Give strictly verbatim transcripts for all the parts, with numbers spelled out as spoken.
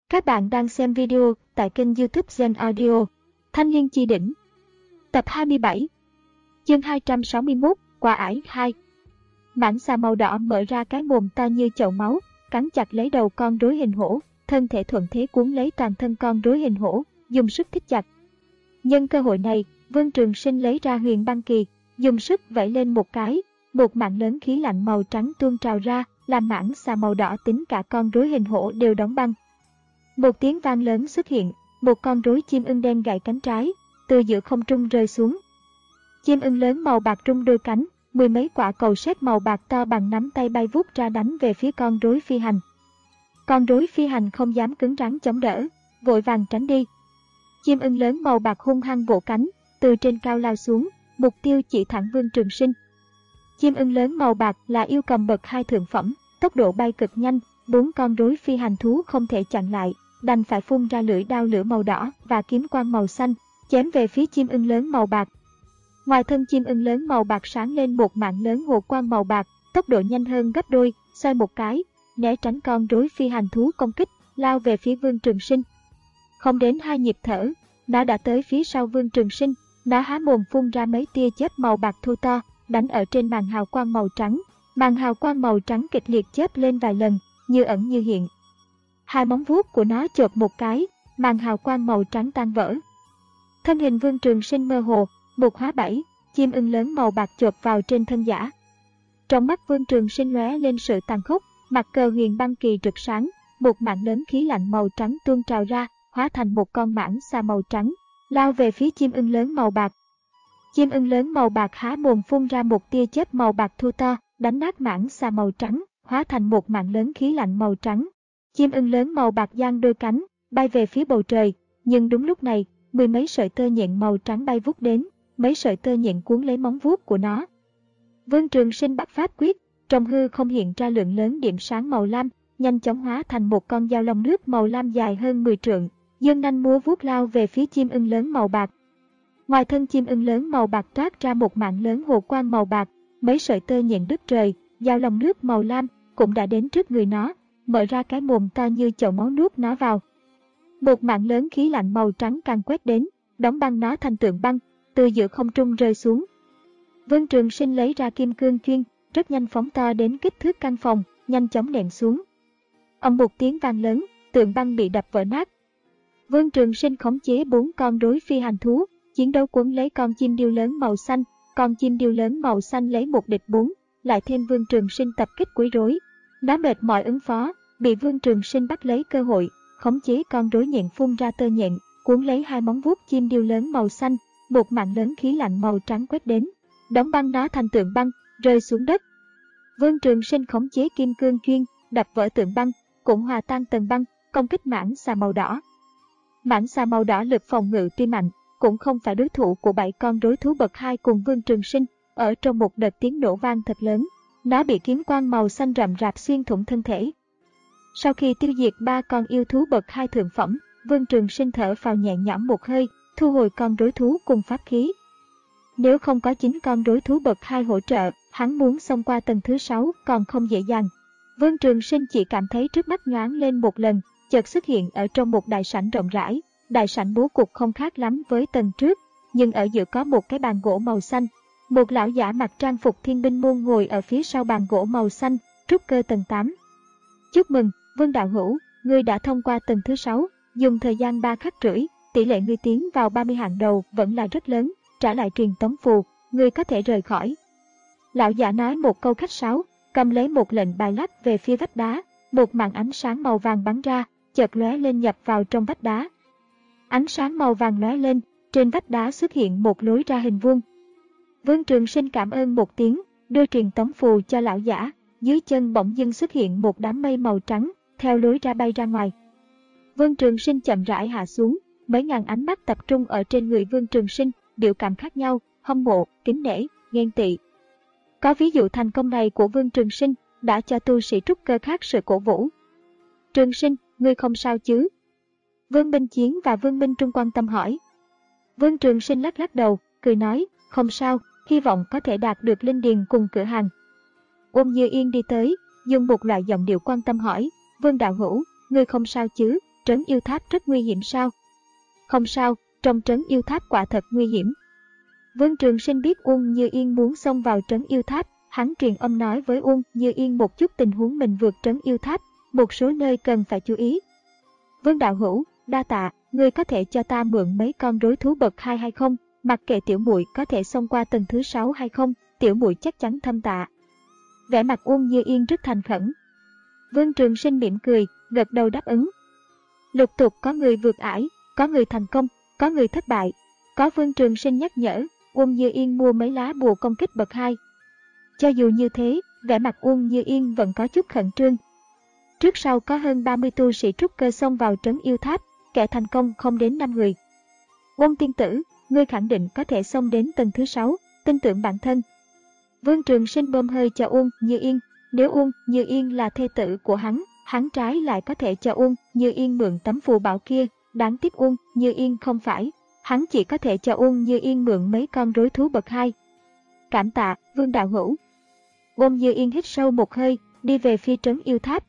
Các bạn đang xem video tại kênh YouTube Zen Audio. Thanh niên chi đỉnh. Tập hai mươi bảy. Chương hai trăm sáu mươi mốt, quả ải hai. Mãng xà màu đỏ mở ra cái mồm to như chậu máu, cắn chặt lấy đầu con rối hình hổ, thân thể thuận thế cuốn lấy toàn thân con rối hình hổ, dùng sức thít chặt. Nhân cơ hội này, Vương Trường Sinh lấy ra huyền băng kỳ, dùng sức vẫy lên một cái, một mảng lớn khí lạnh màu trắng tuôn trào ra, làm mãng xà màu đỏ tính cả con rối hình hổ đều đóng băng. Một tiếng vang lớn xuất hiện, một con rối chim ưng đen gãy cánh trái, từ giữa không trung rơi xuống. Chim ưng lớn màu bạc rung đôi cánh, mười mấy quả cầu sét màu bạc to bằng nắm tay bay vút ra đánh về phía con rối phi hành. Con rối phi hành không dám cứng rắn chống đỡ, vội vàng tránh đi. Chim ưng lớn màu bạc hung hăng vỗ cánh, từ trên cao lao xuống, mục tiêu chỉ thẳng Vương Trường Sinh. Chim ưng lớn màu bạc là yêu cầm bậc hai thượng phẩm, tốc độ bay cực nhanh, bốn con rối phi hành thú không thể chặn lại, đành phải phun ra lưỡi đao lửa màu đỏ và kiếm quang màu xanh, chém về phía chim ưng lớn màu bạc. Ngoài thân chim ưng lớn màu bạc sáng lên một mảng lớn hồ quang màu bạc, tốc độ nhanh hơn gấp đôi, xoay một cái, né tránh con rối phi hành thú công kích, lao về phía Vương Trường Sinh. Không đến hai nhịp thở, nó đã tới phía sau Vương Trường Sinh, nó há mồm phun ra mấy tia chớp màu bạc thô to, đánh ở trên màn hào quang màu trắng. Màn hào quang màu trắng kịch liệt chớp lên vài lần, như ẩn như hiện. Hai móng vuốt của nó chộp một cái, màn hào quang màu trắng tan vỡ. Thân hình Vương Trường Sinh mơ hồ, một hóa bảy, chim ưng lớn màu bạc chộp vào trên thân giả. Trong mắt Vương Trường Sinh lóe lên sự tàn khốc, mặt cờ huyền băng kỳ rực sáng, một mảng lớn khí lạnh màu trắng tuôn trào ra, hóa thành một con mãng xà màu trắng, lao về phía chim ưng lớn màu bạc. Chim ưng lớn màu bạc há mồm phun ra một tia chớp màu bạc thô to, đánh nát mãng xà màu trắng, hóa thành một mảng lớn khí lạnh màu trắng. Chim ưng lớn màu bạc giang đôi cánh, bay về phía bầu trời, nhưng đúng lúc này, mười mấy sợi tơ nhện màu trắng bay vút đến, mấy sợi tơ nhện cuốn lấy móng vuốt của nó. Vương Trường Sinh bắt pháp quyết, trong hư không hiện ra lượng lớn điểm sáng màu lam, nhanh chóng hóa thành một con dao long nước màu lam dài hơn mười trượng, giương nanh múa vuốt lao về phía chim ưng lớn màu bạc. Ngoài thân chim ưng lớn màu bạc toát ra một mảng lớn hồ quang màu bạc, mấy sợi tơ nhện đứt trời, dao long nước màu lam cũng đã đến trước người nó, mở ra cái mồm to như chậu máu nuốt nó vào. Một mảng lớn khí lạnh màu trắng càng quét đến, đóng băng nó thành tượng băng, từ giữa không trung rơi xuống. Vương Trường Sinh lấy ra kim cương chuyên, rất nhanh phóng to đến kích thước căn phòng, nhanh chóng nện xuống. Ầm một tiếng vang lớn, tượng băng bị đập vỡ nát. Vương Trường Sinh khống chế bốn con rối phi hành thú, chiến đấu quấn lấy con chim điêu lớn màu xanh, con chim điêu lớn màu xanh lấy một địch bốn, lại thêm Vương Trường Sinh tập kích quấy rối. Nó mệt mỏi ứng phó, bị Vương Trường Sinh bắt lấy cơ hội, khống chế con rối nhện phun ra tơ nhện, cuốn lấy hai móng vuốt chim điêu lớn màu xanh, một mảng lớn khí lạnh màu trắng quét đến, đóng băng nó thành tượng băng, rơi xuống đất. Vương Trường Sinh khống chế kim cương chuyên, đập vỡ tượng băng, cũng hòa tan tầng băng, công kích mãng xà màu đỏ. Mãng xà màu đỏ lực phòng ngự tuy mạnh, cũng không phải đối thủ của bảy con rối thú bậc hai cùng Vương Trường Sinh. Ở trong một đợt tiếng nổ vang thật lớn, nó bị kiếm quang màu xanh rậm rạp xuyên thủng thân thể. Sau khi tiêu diệt ba con yêu thú bậc hai thượng phẩm, Vương Trường Sinh thở phào nhẹ nhõm một hơi, thu hồi con rối thú cùng pháp khí. Nếu không có chín con rối thú bậc hai hỗ trợ, hắn muốn xông qua tầng thứ sáu còn không dễ dàng. Vương Trường Sinh chỉ cảm thấy trước mắt nhoáng lên một lần, chợt xuất hiện ở trong một đại sảnh rộng rãi. Đại sảnh bố cục không khác lắm với tầng trước, nhưng ở giữa có một cái bàn gỗ màu xanh. Một lão giả mặc trang phục thiên binh môn ngồi ở phía sau bàn gỗ màu xanh, trúc cơ tầng tám. Chúc mừng, Vương đạo hữu, ngươi đã thông qua tầng thứ sáu, dùng thời gian ba khắc rưỡi, tỷ lệ ngươi tiến vào ba mươi hạng đầu vẫn là rất lớn, trả lại truyền tống phù, ngươi có thể rời khỏi. Lão giả nói một câu khách sáo, cầm lấy một lệnh bài lắc về phía vách đá, một màn ánh sáng màu vàng bắn ra, chợt lóe lên nhập vào trong vách đá. Ánh sáng màu vàng lóe lên, trên vách đá xuất hiện một lối ra hình vuông. Vương Trường Sinh cảm ơn một tiếng, đưa truyền tống phù cho lão giả, dưới chân bỗng dưng xuất hiện một đám mây màu trắng, theo lối ra bay ra ngoài. Vương Trường Sinh chậm rãi hạ xuống, mấy ngàn ánh mắt tập trung ở trên người Vương Trường Sinh, biểu cảm khác nhau, hâm mộ, kính nể, ghen tị. Có ví dụ thành công này của Vương Trường Sinh đã cho tu sĩ trúc cơ khác sự cổ vũ. Trường Sinh, ngươi không sao chứ? Vương Minh Chiến và Vương Minh Trung quan tâm hỏi. Vương Trường Sinh lắc lắc đầu, cười nói, không sao, hy vọng có thể đạt được linh điền cùng cửa hàng. Ôn Như Yên đi tới, dùng một loại giọng điệu quan tâm hỏi, Vương đạo hữu, ngươi không sao chứ? trấn yêu tháp rất nguy hiểm sao? Không sao, trong trấn yêu tháp quả thật nguy hiểm. Vương Trường Sinh biết Uông Như Yên muốn xông vào trấn yêu tháp, hắn truyền âm nói với Uông Như Yên một chút tình huống mình vượt trấn yêu tháp, một số nơi cần phải chú ý. Vương đạo hữu, đa tạ, ngươi có thể cho ta mượn mấy con rối thú bậc hai hay không? Mặc kệ tiểu muội có thể xông qua tầng thứ sáu hay không, tiểu muội chắc chắn thâm tạ. Vẻ mặt Uông Như Yên rất thành khẩn. Vương Trường Sinh mỉm cười, gật đầu đáp ứng. Lục tục có người vượt ải, có người thành công, có người thất bại. Có Vương Trường Sinh nhắc nhở, Uông Như Yên mua mấy lá bùa công kích bậc hai. Cho dù như thế, vẻ mặt Uông Như Yên vẫn có chút khẩn trương. Trước sau có hơn ba mươi tu sĩ trúc cơ xông vào trấn yêu tháp, kẻ thành công không đến năm người. Uông tiên tử, ngươi khẳng định có thể xông đến tầng thứ sáu, tin tưởng bản thân. Vương Trường Sinh bơm hơi cho Uông Như Yên, nếu Uông Như Yên là thê tử của hắn, hắn trái lại có thể cho Uông Như Yên mượn tấm phù bảo kia, đáng tiếc Uông Như Yên không phải, hắn chỉ có thể cho Uông Như Yên mượn mấy con rối thú bậc hai. Cảm tạ, Vương đạo hữu. Uông Như Yên hít sâu một hơi, đi về phía trấn yêu tháp.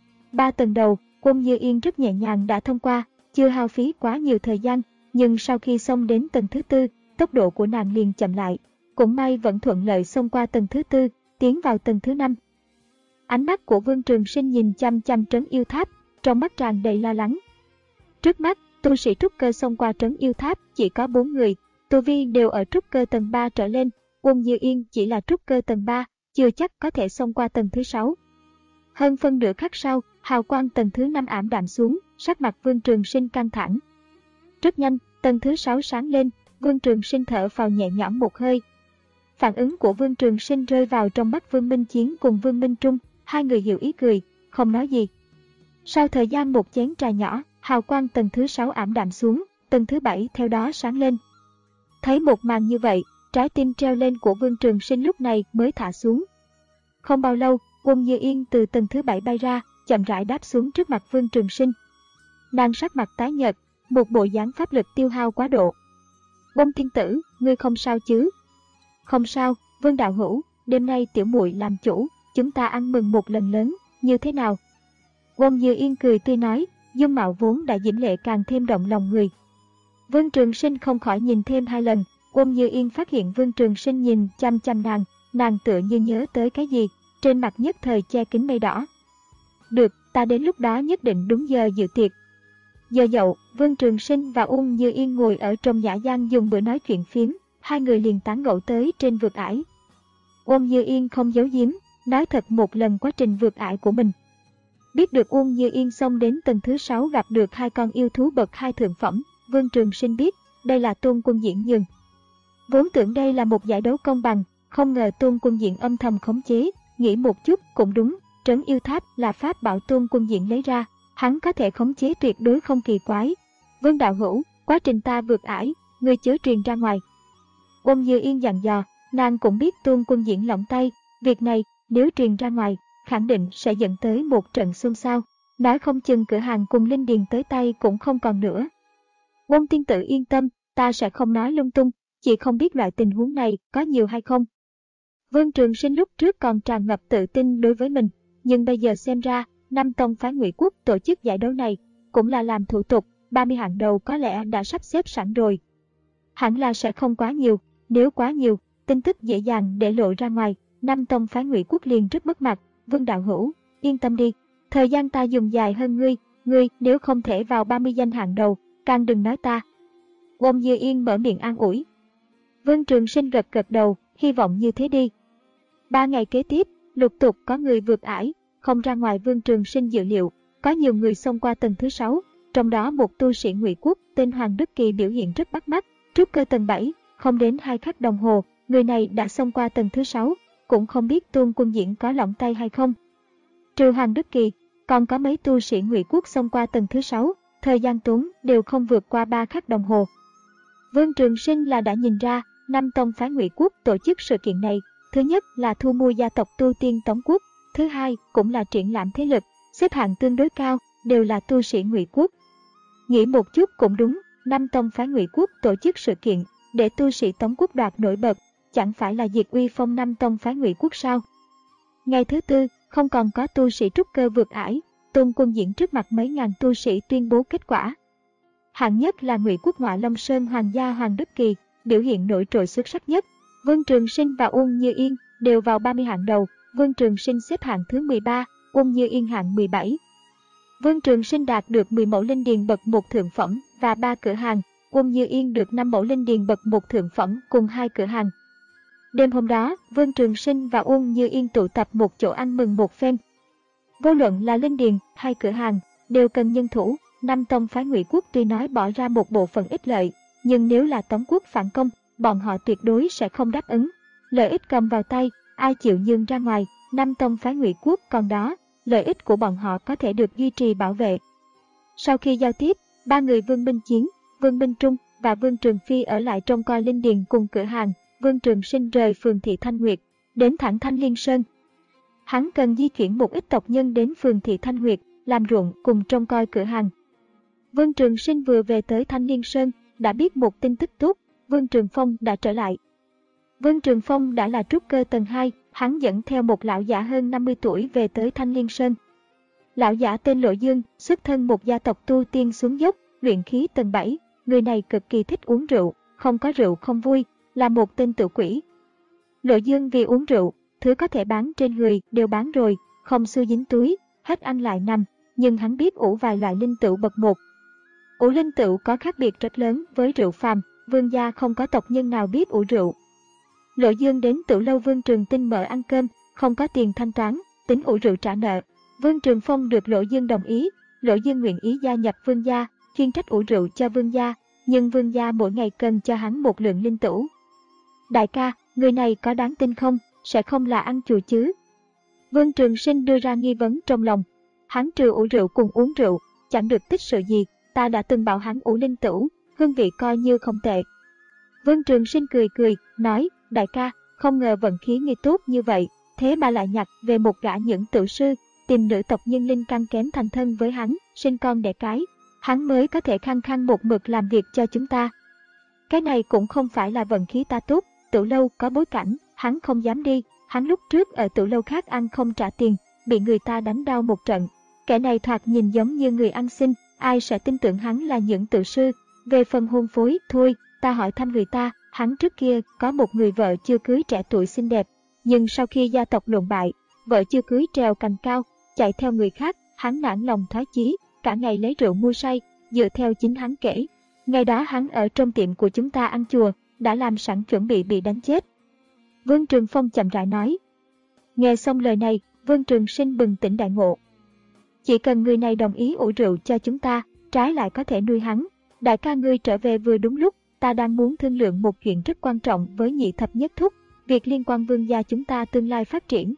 Ba tầng đầu, Uông Như Yên rất nhẹ nhàng đã thông qua, chưa hao phí quá nhiều thời gian, nhưng sau khi xông đến tầng thứ tư, tốc độ của nàng liền chậm lại. Cũng may vẫn thuận lợi xông qua tầng thứ tư, tiến vào tầng thứ năm. Ánh mắt của Vương Trường Sinh nhìn chăm chăm trấn yêu tháp, trong mắt tràn đầy lo lắng. Trước mắt, tu sĩ trúc cơ xông qua trấn yêu tháp chỉ có bốn người, tu vi đều ở trúc cơ tầng ba trở lên, Uông Như Yên chỉ là trúc cơ tầng ba, chưa chắc có thể xông qua tầng thứ sáu. Hơn phân nửa khắc sau, hào quang tầng thứ năm ảm đạm xuống, sắc mặt Vương Trường Sinh căng thẳng. Rất nhanh, tầng thứ sáu sáng lên, Vương Trường Sinh thở phào nhẹ nhõm một hơi. Phản ứng của Vương Trường Sinh rơi vào trong mắt Vương Minh Chiến cùng Vương Minh Trung, hai người hiểu ý cười, không nói gì. Sau thời gian một chén trà nhỏ, hào quang tầng thứ sáu ảm đạm xuống, tầng thứ bảy theo đó sáng lên. Thấy một màn như vậy, trái tim treo lên của Vương Trường Sinh lúc này mới thả xuống. Không bao lâu, Uông Như Yên từ tầng thứ bảy bay ra, chậm rãi đáp xuống trước mặt Vương Trường Sinh. Nàng sắc mặt tái nhợt, một bộ dáng pháp lực tiêu hao quá độ. Uông tiên tử, ngươi không sao chứ? Không sao, Vương đạo hữu, đêm nay tiểu muội làm chủ, chúng ta ăn mừng một lần lớn, như thế nào? Uông Như Yên cười tươi nói, dung mạo vốn đã diễm lệ càng thêm động lòng người. Vương Trường Sinh không khỏi nhìn thêm hai lần, Uông Như Yên phát hiện Vương Trường Sinh nhìn chăm chăm nàng, nàng tựa như nhớ tới cái gì, trên mặt nhất thời che kín mây đỏ. Được, ta đến lúc đó nhất định đúng giờ dự tiệc. Giờ dậu, Vương Trường Sinh và Uông Như Yên ngồi ở trong nhã gian dùng bữa nói chuyện phiếm, hai người liền tán gẫu tới trên vượt ải. Uông Như Yên không giấu giếm, nói thật một lần quá trình vượt ải của mình. Biết được Uông Như Yên xông đến tầng thứ sáu gặp được hai con yêu thú bậc hai thượng phẩm, Vương Trường Sinh biết, đây là Tôn Quân Diễn nhường. Vốn tưởng đây là một giải đấu công bằng, không ngờ Tôn Quân Diễn âm thầm khống chế, nghĩ một chút cũng đúng, trấn yêu tháp là pháp bảo Tôn Quân Diễn lấy ra, hắn có thể khống chế tuyệt đối không kỳ quái. Vương đạo hữu, quá trình ta vượt ải, ngươi chớ truyền ra ngoài. Uông Như Yên dặn dò, nàng cũng biết Tôn Quân Diễn lỏng tay, việc này nếu truyền ra ngoài, khẳng định sẽ dẫn tới một trận xôn xao, nói không chừng cửa hàng cùng Linh Điền tới tay cũng không còn nữa. Uông tiên tử yên tâm, ta sẽ không nói lung tung, chỉ không biết loại tình huống này có nhiều hay không. Vương Trường Sinh lúc trước còn tràn ngập tự tin đối với mình, nhưng bây giờ xem ra, năm tông phái Ngụy Quốc tổ chức giải đấu này, cũng là làm thủ tục, ba mươi hạng đầu có lẽ đã sắp xếp sẵn rồi. Hẳn là sẽ không quá nhiều, nếu quá nhiều, tin tức dễ dàng để lộ ra ngoài, năm tông phái Ngụy Quốc liền rất mất mặt. Vương đạo hữu, yên tâm đi, thời gian ta dùng dài hơn ngươi, ngươi nếu không thể vào ba mươi danh hạng đầu, càng đừng nói ta. Uông Như Yên mở miệng an ủi. Vương Trường Sinh gật gật đầu, hy vọng như thế đi. Ba ngày kế tiếp, lục tục có người vượt ải, không ra ngoài Vương Trường Sinh dự liệu, có nhiều người xông qua tầng thứ sáu, trong đó một tu sĩ Ngụy Quốc tên Hoàng Đức Kỳ biểu hiện rất bắt mắt, trúc cơ tầng bảy, không đến hai khắc đồng hồ, người này đã xông qua tầng thứ sáu, cũng không biết Tôn Quân Diễn có lỏng tay hay không. Trừ Hoàng Đức Kỳ, còn có mấy tu sĩ Ngụy Quốc xông qua tầng thứ sáu, thời gian tốn đều không vượt qua ba khắc đồng hồ. Vương Trường Sinh là đã nhìn ra, năm tông phái Ngụy Quốc tổ chức sự kiện này, thứ nhất là thu mua gia tộc tu tiên Tống Quốc, thứ hai cũng là triển lãm thế lực, xếp hạng tương đối cao, đều là tu sĩ Ngụy Quốc. Nghĩ một chút cũng đúng, năm tông phái Ngụy Quốc tổ chức sự kiện để tu sĩ Tống Quốc đoạt nổi bật, chẳng phải là diệt uy phong năm tông phái Ngụy Quốc sao? Ngày thứ tư, không còn có tu sĩ trúc cơ vượt ải, tung quân diễn trước mặt mấy ngàn tu sĩ tuyên bố kết quả. Hạng nhất là Ngụy Quốc Ngọa Long Sơn Hoàng gia Hoàng Đức Kỳ, biểu hiện nổi trội xuất sắc nhất. Vương Trường Sinh và Uông Như Yên đều vào ba mươi hạng đầu, Vương Trường Sinh xếp hạng thứ mười ba, Uông Như Yên hạng mười bảy. Vương Trường Sinh đạt được mười mẫu linh điền bậc một thượng phẩm và ba cửa hàng, Uông Như Yên được năm mẫu linh điền bậc một thượng phẩm cùng hai cửa hàng. Đêm hôm đó, Vương Trường Sinh và Uông Như Yên tụ tập một chỗ ăn mừng một phen. Vô luận là linh điền hay cửa hàng, đều cần nhân thủ. Năm tông phái Ngụy Quốc tuy nói bỏ ra một bộ phận ích lợi, nhưng nếu là Tống quốc phản công, bọn họ tuyệt đối sẽ không đáp ứng. Lợi ích cầm vào tay, ai chịu nhường ra ngoài, năm tông phái Ngụy Quốc còn đó, lợi ích của bọn họ có thể được duy trì bảo vệ. Sau khi giao tiếp, ba người Vương Minh Chiến, Vương Minh Trung và Vương Trường Phi ở lại trông coi linh điền cùng cửa hàng. Vương Trường Sinh rời phường thị Thanh Nguyệt, đến thẳng Thanh Liên Sơn. Hắn cần di chuyển một ít tộc nhân đến phường thị Thanh Nguyệt, làm ruộng cùng trông coi cửa hàng. Vương Trường Sinh vừa về tới Thanh Liên Sơn, đã biết một tin tức tốt, Vương Trường Phong đã trở lại. Vương Trường Phong đã là trúc cơ tầng hai, hắn dẫn theo một lão giả hơn năm mươi tuổi về tới Thanh Liên Sơn. Lão giả tên Lộ Dương, xuất thân một gia tộc tu tiên xuống dốc, luyện khí tầng bảy, người này cực kỳ thích uống rượu, không có rượu không vui, là một tên tự quỷ. Lộ Dương vì uống rượu, thứ có thể bán trên người đều bán rồi, không xu dính túi, hết ăn lại nằm, nhưng hắn biết ủ vài loại linh tửu bậc một. Ủ linh tửu có khác biệt rất lớn với rượu phàm, Vương gia không có tộc nhân nào biết ủ rượu. Lộ Dương đến Tửu lâu Vương Trường Tinh mở ăn cơm, không có tiền thanh toán, tính ủ rượu trả nợ. Vương Trường Phong được Lộ Dương đồng ý, Lộ Dương nguyện ý gia nhập Vương gia, chuyên trách ủ rượu cho Vương gia, nhưng Vương gia mỗi ngày cần cho hắn một lượng linh tửu. Đại ca, người này có đáng tin không, sẽ không là ăn chùa chứ? Vương Trường Sinh đưa ra nghi vấn trong lòng. Hắn trừ ủ rượu cùng uống rượu, chẳng được tích sự gì, ta đã từng bảo hắn ủ linh tửu, hương vị coi như không tệ. Vương Trường Sinh cười cười, nói, đại ca, không ngờ vận khí ngươi tốt như vậy, thế mà lại nhặt về một gã những tửu sư, tìm nữ tộc nhân linh căn kém thành thân với hắn, sinh con đẻ cái, hắn mới có thể khăng khăng một mực làm việc cho chúng ta. Cái này cũng không phải là vận khí ta tốt, Tửu lâu có bối cảnh, hắn không dám đi, hắn lúc trước ở Tửu lâu khác ăn không trả tiền, bị người ta đánh đau một trận. Kẻ này thoạt nhìn giống như người ăn xin, ai sẽ tin tưởng hắn là những tửu sư. Về phần hôn phối, thôi, ta hỏi thăm người ta, hắn trước kia có một người vợ chưa cưới trẻ tuổi xinh đẹp, nhưng sau khi gia tộc lụn bại, vợ chưa cưới trèo cành cao, chạy theo người khác, hắn nản lòng thoái chí, cả ngày lấy rượu mua say, dựa theo chính hắn kể. Ngày đó hắn ở trong tiệm của chúng ta ăn chùa, đã làm sẵn chuẩn bị bị đánh chết. Vương Trường Phong chậm rãi nói. Nghe xong lời này, Vương Trường Sinh bừng tỉnh đại ngộ. Chỉ cần người này đồng ý ủ rượu cho chúng ta, trái lại có thể nuôi hắn. Đại ca ngươi trở về vừa đúng lúc, ta đang muốn thương lượng một chuyện rất quan trọng với Nhị Thập Nhất Thúc, việc liên quan Vương gia chúng ta tương lai phát triển.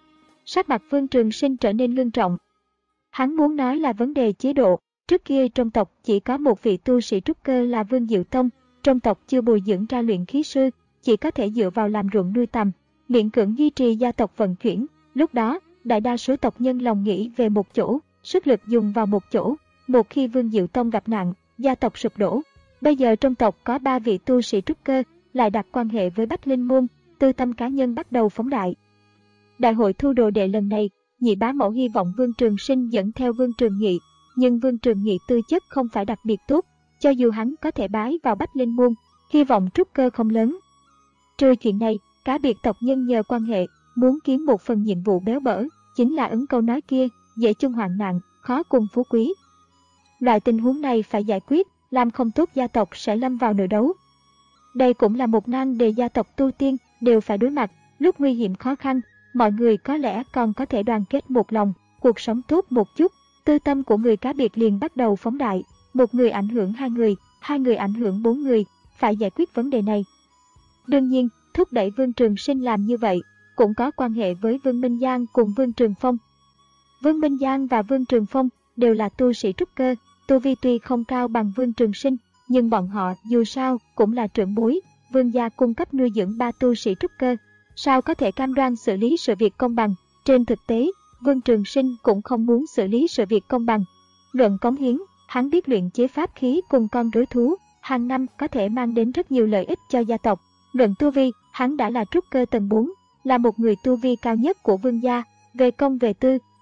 Sắc mặt Vương Trường Sinh trở nên ngưng trọng. Hắn muốn nói là vấn đề chế độ. Trước kia trong tộc chỉ có một vị tu sĩ trúc cơ là Vương Diệu Tông, trong tộc chưa bồi dưỡng ra luyện khí sư, chỉ có thể dựa vào làm ruộng nuôi tầm, miễn cưỡng duy trì gia tộc vận chuyển. Lúc đó, đại đa số tộc nhân lòng nghĩ về một chỗ, sức lực dùng vào một chỗ. Một khi Vương Diệu Tông gặp nạn, gia tộc sụp đổ. Bây giờ trong tộc có ba vị tu sĩ trúc cơ, lại đặt quan hệ với Bách Linh Môn, tư tâm cá nhân bắt đầu phóng đại. Đại hội thu đồ đệ lần này, Nhị bá mẫu hy vọng Vương Trường Sinh dẫn theo Vương Trường Nghị, nhưng Vương Trường Nghị tư chất không phải đặc biệt tốt, cho dù hắn có thể bái vào Bách Linh Môn, hy vọng trúc cơ không lớn. Trừ chuyện này, cá biệt tộc nhân nhờ quan hệ, muốn kiếm một phần nhiệm vụ béo bở, chính là ứng câu nói kia, dễ chung hoạn nạn, khó cùng phú quý. Loại tình huống này phải giải quyết, làm không tốt gia tộc sẽ lâm vào nợ đấu. Đây cũng là một nan đề gia tộc tu tiên đều phải đối mặt, lúc nguy hiểm khó khăn, mọi người có lẽ còn có thể đoàn kết một lòng, cuộc sống tốt một chút, tư tâm của người cá biệt liền bắt đầu phóng đại, một người ảnh hưởng hai người, hai người ảnh hưởng bốn người, phải giải quyết vấn đề này. Đương nhiên, thúc đẩy Vương Trường Sinh làm như vậy, cũng có quan hệ với Vương Minh Giang cùng Vương Trường Phong. Vương Minh Giang và Vương Trường Phong đều là tu sĩ trúc cơ, tu vi tuy không cao bằng Vương Trường Sinh, nhưng bọn họ dù sao cũng là trưởng bối, Vương gia cung cấp nuôi dưỡng ba tu sĩ trúc cơ, sao có thể cam đoan xử lý sự việc công bằng. Trên thực tế, Vương Trường Sinh cũng không muốn xử lý sự việc công bằng. Luận cống hiến, hắn biết luyện chế pháp khí cùng con rối thú, hàng năm có thể mang đến rất nhiều lợi ích cho gia tộc. Luận tu vi, hắn đã là trúc cơ tầng bốn, là một người tu vi cao nhất của Vương gia, về công về tư,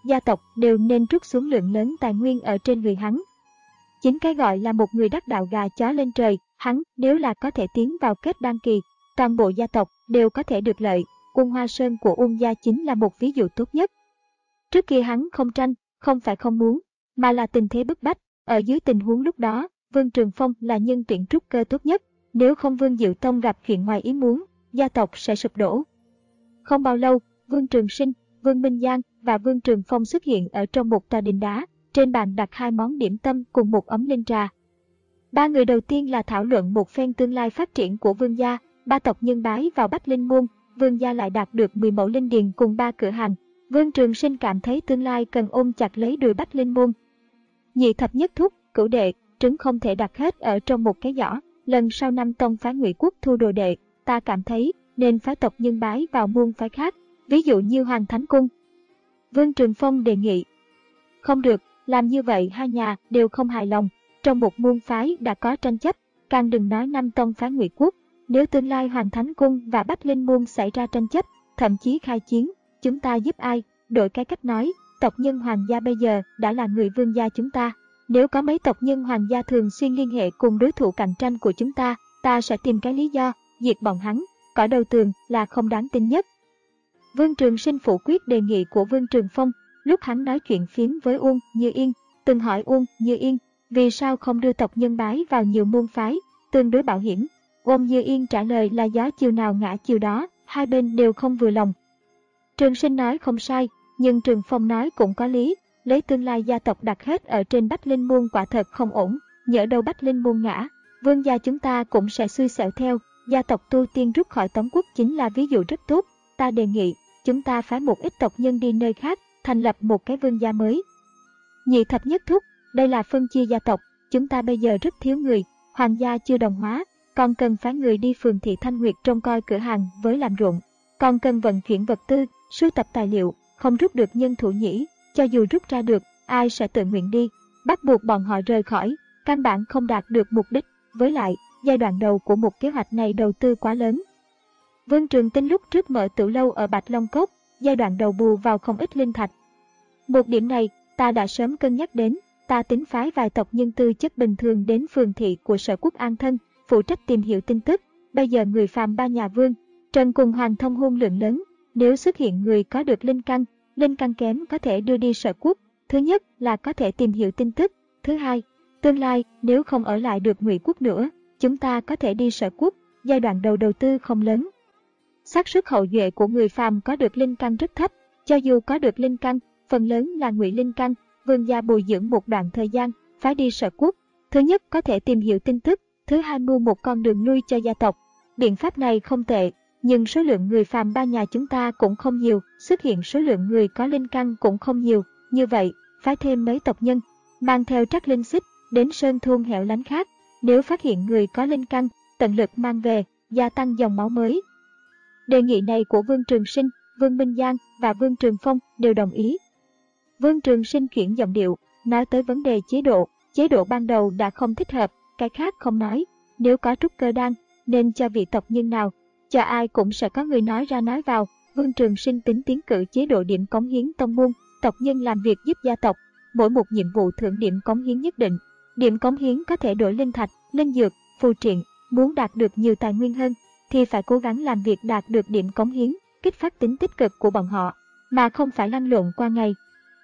gia tộc đều nên trút xuống lượng lớn tài nguyên ở trên người hắn. Chính cái gọi là một người đắc đạo gà chó lên trời, hắn nếu là có thể tiến vào kết đan kỳ, toàn bộ gia tộc đều có thể được lợi. Quân Hoa Sơn của Uông gia chính là một ví dụ tốt nhất. Trước kia hắn không tranh, không phải không muốn, mà là tình thế bức bách. Ở dưới tình huống lúc đó, Vương Trường Phong là nhân tuyển trúc cơ tốt nhất. Nếu không Vương Diệu Tông gặp chuyện ngoài ý muốn, gia tộc sẽ sụp đổ. Không bao lâu, Vương Trường Sinh, Vương Minh Giang và Vương Trường Phong xuất hiện ở trong một tòa đình đá. Trên bàn đặt hai món điểm tâm cùng một ấm linh trà. Ba người đầu tiên là thảo luận một phen tương lai phát triển của Vương gia. Ba tộc nhân bái vào Bách Linh Môn, Vương gia lại đạt được mười mẫu linh điền cùng ba cửa hàng. Vương Trường Sinh cảm thấy tương lai cần ôm chặt lấy đùi Bách Linh Môn. Nhị thập nhất thúc, cửu đệ, trứng không thể đặt hết ở trong một cái giỏ. Lần sau năm tông phái Ngụy Quốc thu đồ đệ, ta cảm thấy nên phái tộc nhân bái vào môn phái khác, ví dụ như Hoàng Thánh Cung. Vương Trường Phong đề nghị. Không được, làm như vậy hai nhà đều không hài lòng. Trong một môn phái đã có tranh chấp, càng đừng nói năm tông phái Ngụy Quốc. Nếu tương lai Hoàng Thánh Cung và Bách Linh Môn xảy ra tranh chấp, thậm chí khai chiến, chúng ta giúp ai? Đổi cái cách nói, tộc nhân Hoàng gia bây giờ đã là người Vương gia chúng ta. Nếu có mấy tộc nhân Hoàng gia thường xuyên liên hệ cùng đối thủ cạnh tranh của chúng ta, ta sẽ tìm cái lý do, diệt bọn hắn, cõi đầu tường là không đáng tin nhất. Vương Trường Sinh phủ quyết đề nghị của Vương Trường Phong, lúc hắn nói chuyện phiếm với Uông Như Yên, từng hỏi Uông Như Yên, vì sao không đưa tộc nhân bái vào nhiều môn phái, tương đối bảo hiểm. Uông Như Yên trả lời là gió chiều nào ngã chiều đó, hai bên đều không vừa lòng. Trường Sinh nói không sai, nhưng Trường Phong nói cũng có lý, lấy tương lai gia tộc đặt hết ở trên Bách Linh Môn quả thật không ổn, nhỡ đâu Bách Linh Môn ngã, Vương gia chúng ta cũng sẽ xui xẻo theo. Gia tộc tu tiên rút khỏi Tống quốc chính là ví dụ rất tốt, ta đề nghị chúng ta phái một ít tộc nhân đi nơi khác, thành lập một cái vương gia mới. Nhị thập nhất thúc, đây là phân chia gia tộc, chúng ta bây giờ rất thiếu người, Hoàng gia chưa đồng hóa, còn cần phái người đi phường thị Thanh Nguyệt trông coi cửa hàng với làm ruộng, còn cần vận chuyển vật tư, sưu tập tài liệu, không rút được nhân thủ nhỉ, cho dù rút ra được, ai sẽ tự nguyện đi, bắt buộc bọn họ rời khỏi, căn bản không đạt được mục đích, với lại, giai đoạn đầu của một kế hoạch này đầu tư quá lớn. Vương Trường Tinh lúc trước mở tiểu lâu ở Bạch Long Cốc, giai đoạn đầu bù vào không ít linh thạch. Một điểm này, ta đã sớm cân nhắc đến, ta tính phái vài tộc nhân tư chất bình thường đến phường thị của Sở Quốc An Thân, phụ trách tìm hiểu tin tức. Bây giờ người phàm ba nhà Vương, Trần cùng Hoàng thông hôn lượng lớn, nếu xuất hiện người có được linh căn, linh căn kém có thể đưa đi Sở Quốc. Thứ nhất là có thể tìm hiểu tin tức, thứ hai, tương lai nếu không ở lại được Ngụy Quốc nữa, chúng ta có thể đi Sở Quốc, giai đoạn đầu đầu tư không lớn. Xác suất hậu duệ của người phàm có được linh căn rất thấp, cho dù có được linh căn, phần lớn là ngụy linh căn, Vương gia bồi dưỡng một đoạn thời gian, phái đi Sở Quốc. Thứ nhất có thể tìm hiểu tin tức, thứ hai mưu một con đường lui cho gia tộc. Biện pháp này không tệ, nhưng số lượng người phàm ba nhà chúng ta cũng không nhiều, xuất hiện số lượng người có linh căn cũng không nhiều. Như vậy, phái thêm mấy tộc nhân, mang theo trắc linh xích, đến sơn thôn hẻo lánh khác. Nếu phát hiện người có linh căn, tận lực mang về, gia tăng dòng máu mới. Đề nghị này của Vương Trường Sinh, Vương Minh Giang và Vương Trường Phong đều đồng ý. Vương Trường Sinh chuyển giọng điệu, nói tới vấn đề chế độ. Chế độ ban đầu đã không thích hợp, cái khác không nói. Nếu có trúc cơ đan, nên cho vị tộc nhân nào, cho ai cũng sẽ có người nói ra nói vào. Vương Trường Sinh tính tiến cử chế độ điểm cống hiến tông môn, tộc nhân làm việc giúp gia tộc, mỗi một nhiệm vụ thưởng điểm cống hiến nhất định. Điểm cống hiến có thể đổi linh thạch, linh dược, phù triện, muốn đạt được nhiều tài nguyên hơn, thì phải cố gắng làm việc đạt được điểm cống hiến, kích phát tính tích cực của bọn họ, mà không phải lăn lộn qua ngày.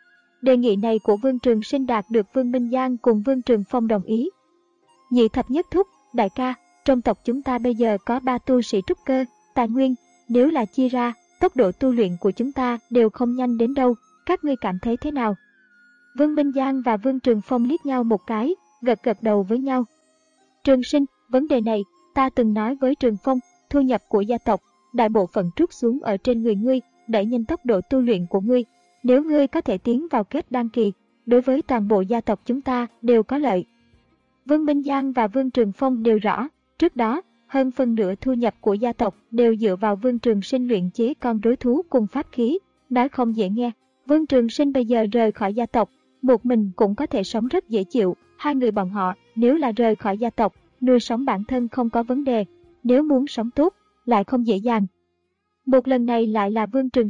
Đề nghị này của Vương Trường Sinh đạt được Vương Minh Giang cùng Vương Trường Phong đồng ý. Nhị thập nhất thúc, đại ca, trong tộc chúng ta bây giờ có ba tu sĩ trúc cơ, tài nguyên, nếu là chia ra, tốc độ tu luyện của chúng ta đều không nhanh đến đâu, các ngươi cảm thấy thế nào? Vương Minh Giang và Vương Trường Phong liếc nhau một cái, gật gật đầu với nhau. Trường Sinh, vấn đề này, ta từng nói với Trường Phong, thu nhập của gia tộc, đại bộ phận trút xuống ở trên người ngươi, đẩy nhanh tốc độ tu luyện của ngươi. Nếu ngươi có thể tiến vào kết đan kỳ, đối với toàn bộ gia tộc chúng ta đều có lợi. Vương Minh Giang và Vương Trường Phong đều rõ, trước đó, hơn phân nửa thu nhập của gia tộc đều dựa vào Vương Trường Sinh luyện chế con rối thú cùng pháp khí, nói không dễ nghe. Vương Trường Sinh bây giờ rời khỏi gia tộc, một mình cũng có thể sống rất dễ chịu, hai người bọn họ nếu là rời khỏi gia tộc, nuôi sống bản thân không có vấn đề, nếu muốn sống tốt, lại không dễ dàng. Một lần này lại là Vương Trường Sinh,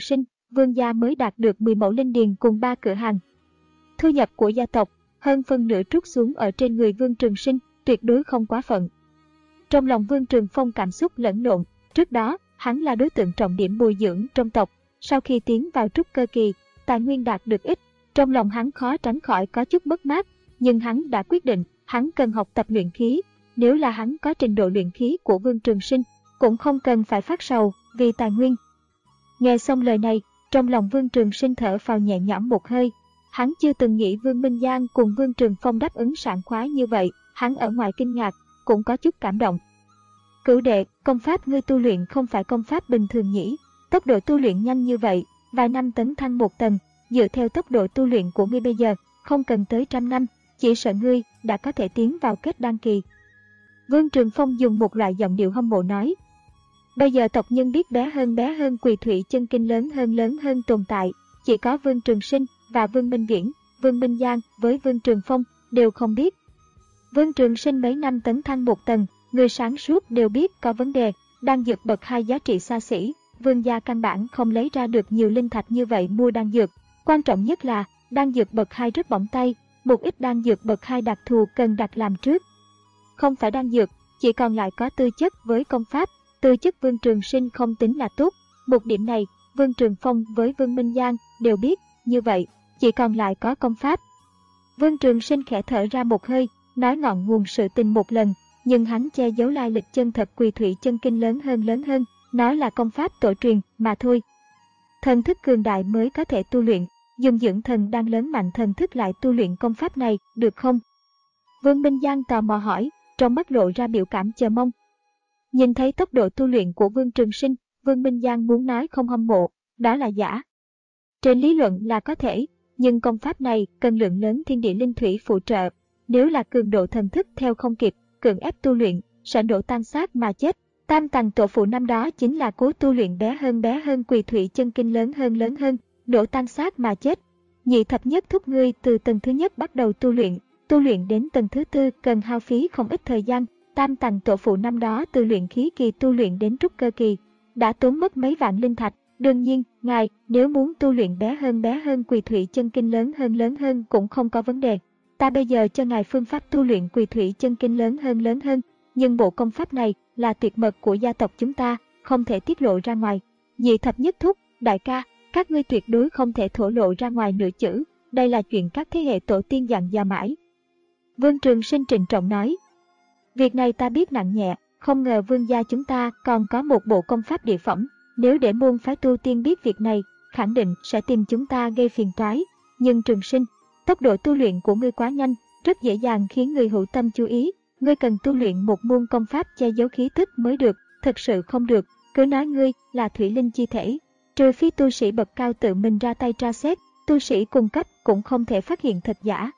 Vương gia mới đạt được mười mẫu linh điền cùng ba cửa hàng. Thu nhập của gia tộc, hơn phân nửa trút xuống ở trên người Vương Trường Sinh, tuyệt đối không quá phận. Trong lòng Vương Trường Phong cảm xúc lẫn lộn, trước đó, hắn là đối tượng trọng điểm bồi dưỡng trong tộc, sau khi tiến vào trúc cơ kỳ, tài nguyên đạt được ít, trong lòng hắn khó tránh khỏi có chút mất mát, nhưng hắn đã quyết định, hắn cần học tập luyện khí, nếu là hắn có trình độ luyện khí của Vương Trường Sinh, cũng không cần phải phát sầu vì tài nguyên. Nghe xong lời này, trong lòng Vương Trường Sinh thở phào nhẹ nhõm một hơi, hắn chưa từng nghĩ Vương Minh Giang cùng Vương Trường Phong đáp ứng sảng khoái như vậy, hắn ở ngoài kinh ngạc, cũng có chút cảm động. Cửu đệ, công pháp ngươi tu luyện không phải công pháp bình thường nhỉ, tốc độ tu luyện nhanh như vậy, vài năm tấn thăng một tầng, dựa theo tốc độ tu luyện của ngươi bây giờ, không cần tới trăm năm, chỉ sợ ngươi đã có thể tiến vào kết đan kỳ. Vương Trường Phong dùng một loại giọng điệu hâm mộ nói. Bây giờ tộc nhân biết bé hơn bé hơn Quỳ Thủy chân kinh lớn hơn lớn hơn tồn tại, chỉ có Vương Trường Sinh và Vương Minh Viễn, Vương Minh Giang với Vương Trường Phong đều không biết. Vương Trường Sinh mấy năm tấn thăng một tầng, người sáng suốt đều biết có vấn đề, đan dược bậc hai giá trị xa xỉ, Vương gia căn bản không lấy ra được nhiều linh thạch như vậy mua đan dược. Quan trọng nhất là, đan dược bậc hai rất bỏng tay, một ít đan dược bậc hai đặc thù cần đặt làm trước. Không phải đan dược, chỉ còn lại có tư chất với công pháp, tư chất Vương Trường Sinh không tính là tốt. Một điểm này, Vương Trường Phong với Vương Minh Giang đều biết, như vậy, chỉ còn lại có công pháp. Vương Trường Sinh khẽ thở ra một hơi, nói ngọn nguồn sự tình một lần, nhưng hắn che giấu lai lịch chân thật Quỳ Thủy chân kinh lớn hơn lớn hơn, nói là công pháp tổ truyền mà thôi. Thần thức cường đại mới có thể tu luyện, dùng dưỡng thần đang lớn mạnh thần thức lại tu luyện công pháp này, được không? Vương Minh Giang tò mò hỏi, trong mắt lộ ra biểu cảm chờ mong. Nhìn thấy tốc độ tu luyện của Vương Trường Sinh, Vương Minh Giang muốn nói không hâm mộ, đó là giả. Trên lý luận là có thể, nhưng công pháp này cần lượng lớn thiên địa linh thủy phụ trợ. Nếu là cường độ thần thức theo không kịp, cưỡng ép tu luyện, sẽ đổ tan xác mà chết. Tam tầng tổ phụ năm đó chính là cố tu luyện bé hơn bé hơn Quỳ Thủy chân kinh lớn hơn lớn hơn, đổ tan xác mà chết. Nhị thập nhất thúc ngươi từ tầng thứ nhất bắt đầu tu luyện, tu luyện đến tầng thứ tư cần hao phí không ít thời gian. Tam tầng tổ phụ năm đó từ luyện khí kỳ tu luyện đến trúc cơ kỳ, đã tốn mất mấy vạn linh thạch. Đương nhiên, ngài nếu muốn tu luyện bé hơn bé hơn Quỳ Thủy chân kinh lớn hơn lớn hơn cũng không có vấn đề. Ta bây giờ cho ngài phương pháp tu luyện Quỳ Thủy chân kinh lớn hơn lớn hơn, nhưng bộ công pháp này là tuyệt mật của gia tộc chúng ta, không thể tiết lộ ra ngoài. Nhị thập nhất thúc, đại ca, các ngươi tuyệt đối không thể thổ lộ ra ngoài nửa chữ, đây là chuyện các thế hệ tổ tiên dặn dò mãi. Vương Trường Sinh trịnh trọng nói. Việc này ta biết nặng nhẹ, không ngờ vương gia chúng ta còn có một bộ công pháp địa phẩm, nếu để môn phái tu tiên biết việc này, khẳng định sẽ tìm chúng ta gây phiền toái. Nhưng Trường Sinh, tốc độ tu luyện của ngươi quá nhanh, rất dễ dàng khiến người hữu tâm chú ý. Ngươi cần tu luyện một môn công pháp che giấu khí tức mới được, thực sự không được, cứ nói ngươi là thủy linh chi thể. Trừ phi tu sĩ bậc cao tự mình ra tay tra xét, tu sĩ cung cấp cũng không thể phát hiện thật giả.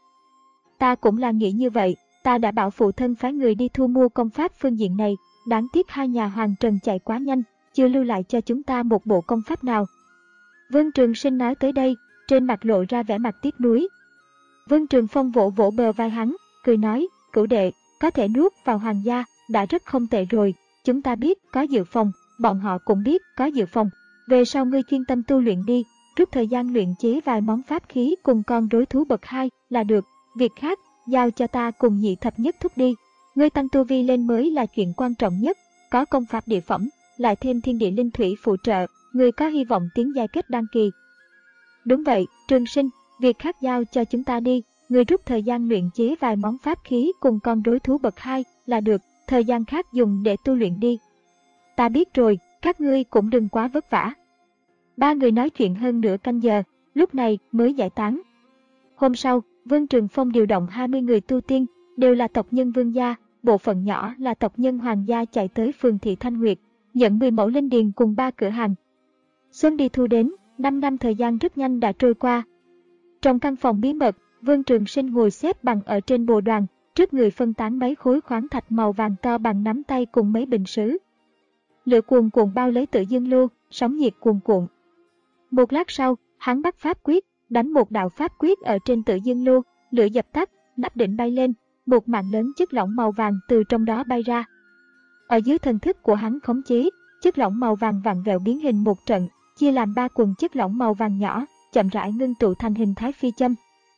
Ta cũng là nghĩ như vậy, ta đã bảo phụ thân phái người đi thu mua công pháp phương diện này, đáng tiếc hai nhà Hoàng Trần chạy quá nhanh, chưa lưu lại cho chúng ta một bộ công pháp nào. Vương Trường Sinh nói tới đây, trên mặt lộ ra vẻ mặt tiếc nuối. Vương Trường Phong vỗ vỗ bờ vai hắn, cười nói, cửu đệ, có thể nuốt vào hoàng gia, đã rất không tệ rồi, chúng ta biết có dự phòng, bọn họ cũng biết có dự phòng. Về sau ngươi chuyên tâm tu luyện đi, rút thời gian luyện chế vài món pháp khí cùng con rối thú bậc hai là được, việc khác, giao cho ta cùng nhị thập nhất thúc đi. Ngươi tăng tu vi lên mới là chuyện quan trọng nhất, có công pháp địa phẩm, lại thêm thiên địa linh thủy phụ trợ, ngươi có hy vọng tiến giai kết đan kỳ. Đúng vậy, Trường Sinh, việc khác giao cho chúng ta đi, ngươi rút thời gian luyện chế vài món pháp khí cùng con rối thú bậc hai là được, thời gian khác dùng để tu luyện đi. Ta biết rồi, các ngươi cũng đừng quá vất vả. Ba người nói chuyện hơn nửa canh giờ, lúc này mới giải tán. Hôm sau, Vương Trường Phong điều động hai mươi người tu tiên, đều là tộc nhân Vương gia, bộ phận nhỏ là tộc nhân Hoàng gia chạy tới phường thị Thanh Nguyệt, nhận mười mẫu linh điền cùng ba cửa hàng. Xuân đi thu đến, năm năm thời gian rất nhanh đã trôi qua. Trong căn phòng bí mật, Vương Trường Sinh ngồi xếp bằng ở trên bồ đoàn, trước người phân tán mấy khối khoáng thạch màu vàng to bằng nắm tay cùng mấy bình sứ. Lửa cuồn cuộn bao lấy Tử Dương Lô, sóng nhiệt cuồn cuộn. Một lát sau, hắn bắt pháp quyết, đánh một đạo pháp quyết ở trên Tử Dương Lô, lửa dập tắt, nắp đỉnh bay lên, một mảng lớn chất lỏng màu vàng từ trong đó bay ra. Ở dưới thần thức của hắn khống chế, chất lỏng màu vàng vặn vẹo biến hình một trận, chia làm ba quần chất lỏng màu vàng nhỏ, chậm rãi ngưng tụ thành hình thái phi châm.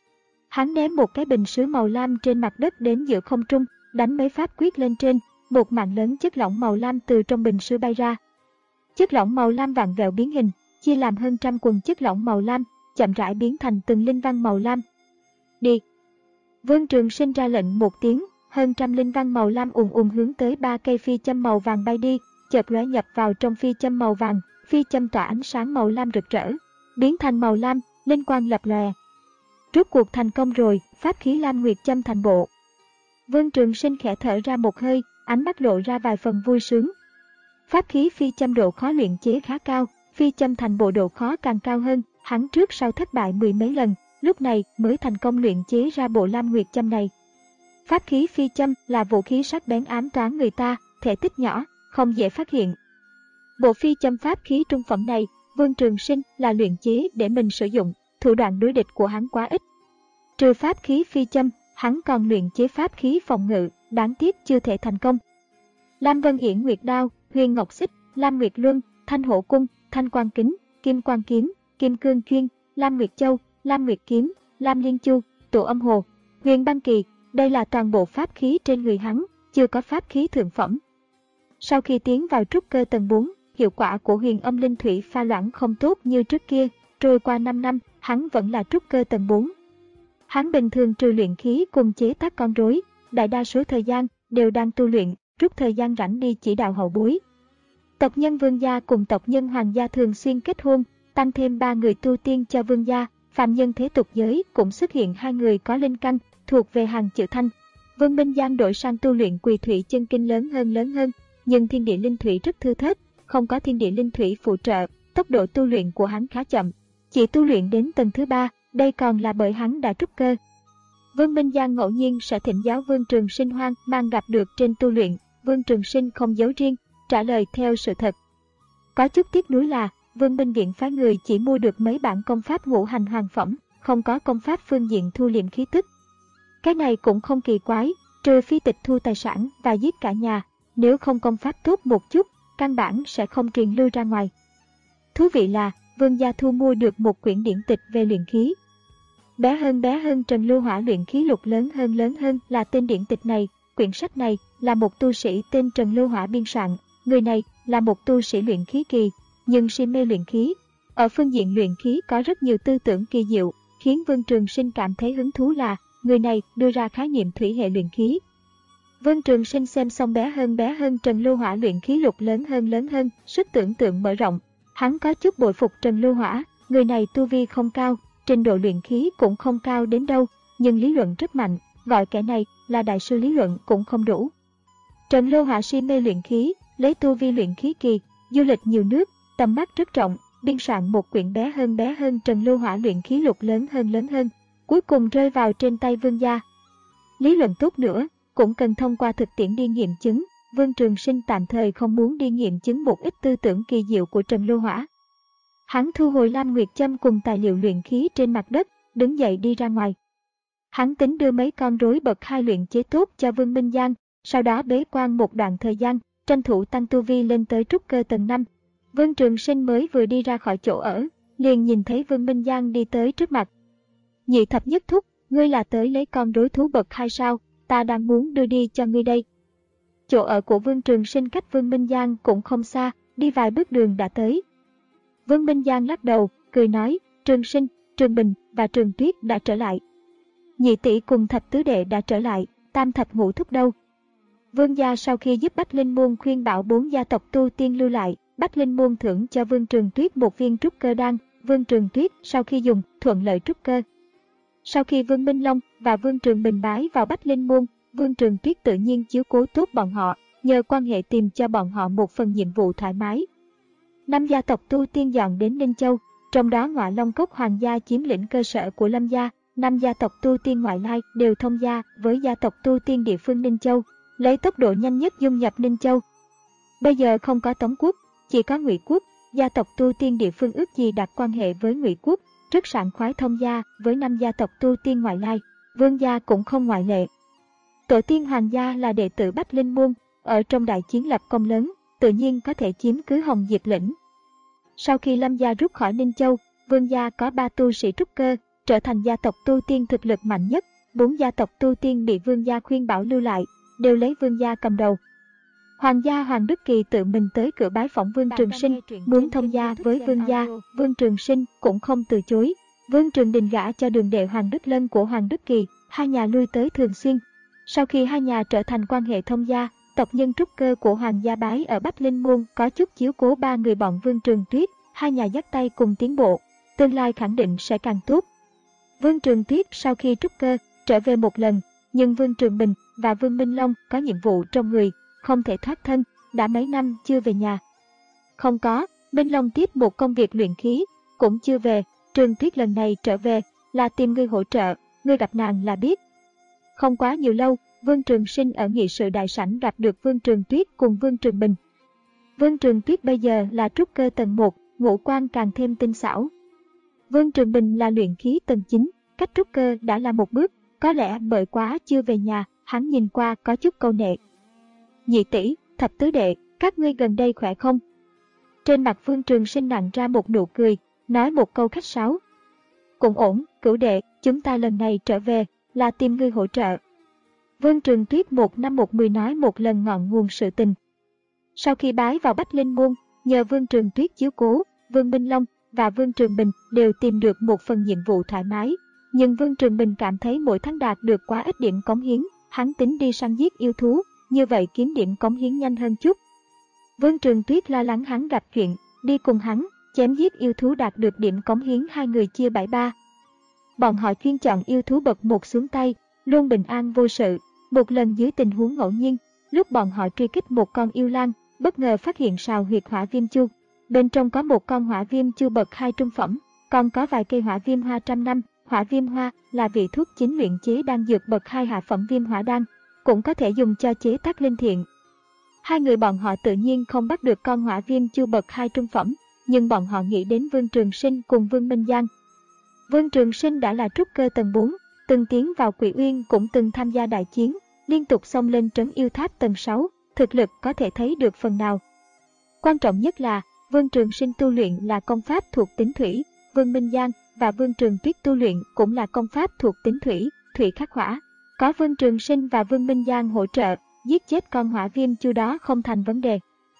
Hắn ném một cái bình sứ màu lam trên mặt đất đến giữa không trung, đánh mấy pháp quyết lên trên, một mảng lớn chất lỏng màu lam từ trong bình sứ bay ra. Chất lỏng màu lam vặn vẹo biến hình, chia làm hơn trăm quần chất lỏng màu lam, chậm rãi biến thành từng linh văn màu lam. Đi! Vương Trường Sinh ra lệnh một tiếng, hơn trăm linh văn màu lam ùn ùn hướng tới ba cây phi châm màu vàng bay đi, chợt lóe nhập vào trong phi châm màu vàng, phi châm tỏa ánh sáng màu lam rực rỡ, biến thành màu lam, linh quang lập lòe. Rốt cuộc thành công rồi, pháp khí Lam Nguyệt châm thành bộ. Vương Trường Sinh khẽ thở ra một hơi, ánh mắt lộ ra vài phần vui sướng. Pháp khí phi châm độ khó luyện chế khá cao, phi châm thành bộ độ khó càng cao hơn, hắn trước sau thất bại mười mấy lần, lúc này mới thành công luyện chế ra bộ Lam Nguyệt châm này. Pháp khí phi châm là vũ khí sắc bén ám toán người ta, thể tích nhỏ, không dễ phát hiện. Bộ phi châm pháp khí trung phẩm này, Vương Trường Sinh là luyện chế để mình sử dụng, thủ đoạn đối địch của hắn quá ít. Trừ pháp khí phi châm, hắn còn luyện chế pháp khí phòng ngự, đáng tiếc chưa thể thành công. Lam Vân Yển Nguyệt Đao, Huyền Ngọc Xích, Lam Nguyệt Luân, Thanh Hổ Cung, Thanh Quang Kính, Kim Quang Kiếm, Kim Cương Chuyên, Lam Nguyệt Châu, Lam Nguyệt Kiếm, Lam Liên Chu, Tổ Âm Hồ, Huyền Băng Kỳ, đây là toàn bộ pháp khí trên người hắn, chưa có pháp khí thượng phẩm. Sau khi tiến vào trúc cơ tầng bốn, hiệu quả của Huyền Âm Linh Thủy pha loãng không tốt như trước kia, trôi qua năm năm, hắn vẫn là trúc cơ tầng bốn. Hắn bình thường trừ luyện khí cùng chế tác con rối, đại đa số thời gian đều đang tu luyện, rút thời gian rảnh đi chỉ đạo hậu bối. Tộc nhân Vương gia cùng tộc nhân Hoàng gia thường xuyên kết hôn, tăng thêm ba người tu tiên cho Vương gia, phàm nhân thế tục giới cũng xuất hiện hai người có linh căn, thuộc về hàng chữ thanh. Vương Minh Giang đổi sang tu luyện Quỳ Thủy chân kinh lớn hơn lớn hơn, nhưng thiên địa linh thủy rất thưa thớt, không có thiên địa linh thủy phụ trợ, tốc độ tu luyện của hắn khá chậm, chỉ tu luyện đến tầng thứ ba, đây còn là bởi hắn đã trúc cơ. Vương Minh Giang ngẫu nhiên sẽ thỉnh giáo Vương Trường Sinh hoang mang gặp được trên tu luyện, Vương Trường Sinh không giấu riêng, trả lời theo sự thật. Có chút tiếc nuối là, Vương Minh Viện phái người chỉ mua được mấy bản công pháp ngũ hành hoàng phẩm, không có công pháp phương diện thu liệm khí tức. Cái này cũng không kỳ quái, trừ phi tịch thu tài sản và giết cả nhà, nếu không công pháp tốt một chút, căn bản sẽ không truyền lưu ra ngoài. Thú vị là, Vương gia thu mua được một quyển điển tịch về luyện khí. Bé hơn bé hơn Trần Lưu Hỏa luyện khí lục lớn hơn lớn hơn là tên điển tịch này, quyển sách này là một tu sĩ tên Trần Lưu Hỏa biên soạn, người này là một tu sĩ luyện khí kỳ, nhưng si mê luyện khí. Ở phương diện luyện khí có rất nhiều tư tưởng kỳ diệu, khiến Vương Trường Sinh cảm thấy hứng thú là, người này đưa ra khái niệm thủy hệ luyện khí. Vương Trường Sinh xem xong bé hơn bé hơn Trần Lưu Hỏa luyện khí lục lớn hơn lớn hơn, sức tưởng tượng mở rộng. Hắn có chút bội phục Trần Lưu Hỏa, người này tu vi không cao, trình độ luyện khí cũng không cao đến đâu, nhưng lý luận rất mạnh, gọi kẻ này là đại sư lý luận cũng không đủ. Trần Lưu Hỏa si mê luyện khí, lấy tu vi luyện khí kỳ, du lịch nhiều nước, tầm mắt rất rộng, biên soạn một quyển bé hơn bé hơn Trần Lưu Hỏa luyện khí lục lớn hơn lớn hơn, cuối cùng rơi vào trên tay Vương gia. Lý luận tốt nữa, cũng cần thông qua thực tiễn đi nghiệm chứng. Vương Trường Sinh tạm thời không muốn đi nghiệm chứng một ít tư tưởng kỳ diệu của Trần Lưu Hỏa. Hắn thu hồi Lam Nguyệt châm cùng tài liệu luyện khí trên mặt đất, đứng dậy đi ra ngoài. Hắn tính đưa mấy con rối bậc hai luyện chế tốt cho Vương Minh Giang, sau đó bế quan một đoạn thời gian, tranh thủ tăng tu vi lên tới trúc cơ tầng năm. Vương Trường Sinh mới vừa đi ra khỏi chỗ ở, liền nhìn thấy Vương Minh Giang đi tới trước mặt. Nhị thập nhất thúc, ngươi là tới lấy con rối thú bậc hai sao, ta đang muốn đưa đi cho ngươi đây. Chỗ ở của Vương Trường Sinh cách Vương Minh Giang cũng không xa, đi vài bước đường đã tới. Vương Minh Giang lắc đầu, cười nói, Trường Sinh, Trường Bình và Trường Tuyết đã trở lại. Nhị tỷ cùng thập tứ đệ đã trở lại, tam thập ngũ thúc đâu? Vương gia sau khi giúp Bách Linh Môn khuyên bảo bốn gia tộc tu tiên lưu lại, Bách Linh Môn thưởng cho Vương Trường Tuyết một viên trúc cơ đan, Vương Trường Tuyết sau khi dùng, thuận lợi trúc cơ. Sau khi Vương Minh Long và Vương Trường Bình bái vào Bách Linh Môn, Vương Trường Tuyết tự nhiên chiếu cố tốt bọn họ, nhờ quan hệ tìm cho bọn họ một phần nhiệm vụ thoải mái. Năm gia tộc tu tiên dọn đến Ninh Châu, trong đó Ngọa Long Cốc Hoàng gia chiếm lĩnh cơ sở của Lâm gia, năm gia tộc tu tiên ngoại lai đều thông gia với gia tộc tu tiên địa phương Ninh Châu, lấy tốc độ nhanh nhất dung nhập Ninh Châu. Bây giờ không có Tống quốc, chỉ có Ngụy quốc, gia tộc tu tiên địa phương ước gì đặt quan hệ với Ngụy quốc, rất sảng khoái thông gia với năm gia tộc tu tiên ngoại lai, Vương gia cũng không ngoại lệ. Tổ tiên Hoàng gia là đệ tử Bách Linh Môn, ở trong đại chiến lập công lớn, tự nhiên có thể chiếm cứ Hồng Diệp lĩnh. Sau khi Lâm gia rút khỏi Ninh Châu, Vương gia có ba tu sĩ trúc cơ, trở thành gia tộc tu tiên thực lực mạnh nhất. Bốn gia tộc tu tiên bị Vương gia khuyên bảo lưu lại, đều lấy Vương gia cầm đầu. Hoàng gia Hoàng Đức Kỳ tự mình tới cửa bái phỏng Vương Trường Sinh, muốn thông gia với Vương gia. Vương Trường Sinh cũng không từ chối. Vương Trường Đình gả cho đường đệ Hoàng Đức Lân của Hoàng Đức Kỳ, hai nhà lui tới thường xuyên. Sau khi hai nhà trở thành quan hệ thông gia, tộc nhân trúc cơ của Hoàng gia bái ở Bách Linh Môn có chút chiếu cố ba người bọn Vương Trường Tuyết, hai nhà dắt tay cùng tiến bộ, tương lai khẳng định sẽ càng tốt. Vương Trường Tuyết sau khi trúc cơ trở về một lần, nhưng Vương Trường Bình và Vương Minh Long có nhiệm vụ trong người, không thể thoát thân, đã mấy năm chưa về nhà. Không có, Minh Long tiếp một công việc luyện khí, cũng chưa về. Trường Tuyết lần này trở về là tìm người hỗ trợ, người gặp nạn là biết. Không quá nhiều lâu, Vương Trường Sinh ở nghị sự đại sảnh gặp được Vương Trường Tuyết cùng Vương Trường Bình. Vương Trường Tuyết bây giờ là trúc cơ tầng một, ngũ quan càng thêm tinh xảo. Vương Trường Bình là luyện khí tầng chín, cách trúc cơ đã là một bước, có lẽ bởi quá chưa về nhà, hắn nhìn qua có chút câu nệ. Nhị tỷ, thập tứ đệ, các ngươi gần đây khỏe không? Trên mặt Vương Trường Sinh nặn ra một nụ cười, nói một câu khách sáo. Cũng ổn, cửu đệ, chúng ta lần này trở về, là tìm ngươi hỗ trợ. Vương Trường Tuyết một năm một mười nói một lần ngọn nguồn sự tình. Sau khi bái vào Bách Linh Môn, nhờ Vương Trường Tuyết chiếu cố, Vương Minh Long và Vương Trường Bình đều tìm được một phần nhiệm vụ thoải mái. Nhưng Vương Trường Bình cảm thấy mỗi tháng đạt được quá ít điểm cống hiến, hắn tính đi săn giết yêu thú, như vậy kiếm điểm cống hiến nhanh hơn chút. Vương Trường Tuyết lo lắng hắn gặp chuyện, đi cùng hắn, chém giết yêu thú đạt được điểm cống hiến hai người chia bảy ba. Bọn họ chuyên chọn yêu thú bậc một xuống tay, luôn bình an vô sự. Một lần dưới tình huống ngẫu nhiên, lúc bọn họ truy kích một con yêu lang, bất ngờ phát hiện sào huyệt hỏa viêm chu. Bên trong có một con hỏa viêm chu bậc hai trung phẩm, còn có vài cây hỏa viêm hoa trăm năm. Hỏa viêm hoa là vị thuốc chính luyện chế đan dược bậc hai hạ phẩm viêm hỏa đan, cũng có thể dùng cho chế tác linh thiện. Hai người bọn họ tự nhiên không bắt được con hỏa viêm chu bậc hai trung phẩm, nhưng bọn họ nghĩ đến Vương Trường Sinh cùng Vương Minh Giang. Vương Trường Sinh đã là trúc cơ tầng bốn, từng tiến vào Quỷ Uyên cũng từng tham gia đại chiến, liên tục xông lên trấn yêu tháp tầng sáu, thực lực có thể thấy được phần nào. Quan trọng nhất là, Vương Trường Sinh tu luyện là công pháp thuộc tính thủy, Vương Minh Giang và Vương Trường Tuyết tu luyện cũng là công pháp thuộc tính thủy, thủy khắc hỏa. Có Vương Trường Sinh và Vương Minh Giang hỗ trợ, giết chết con hỏa viêm chu đó không thành vấn đề.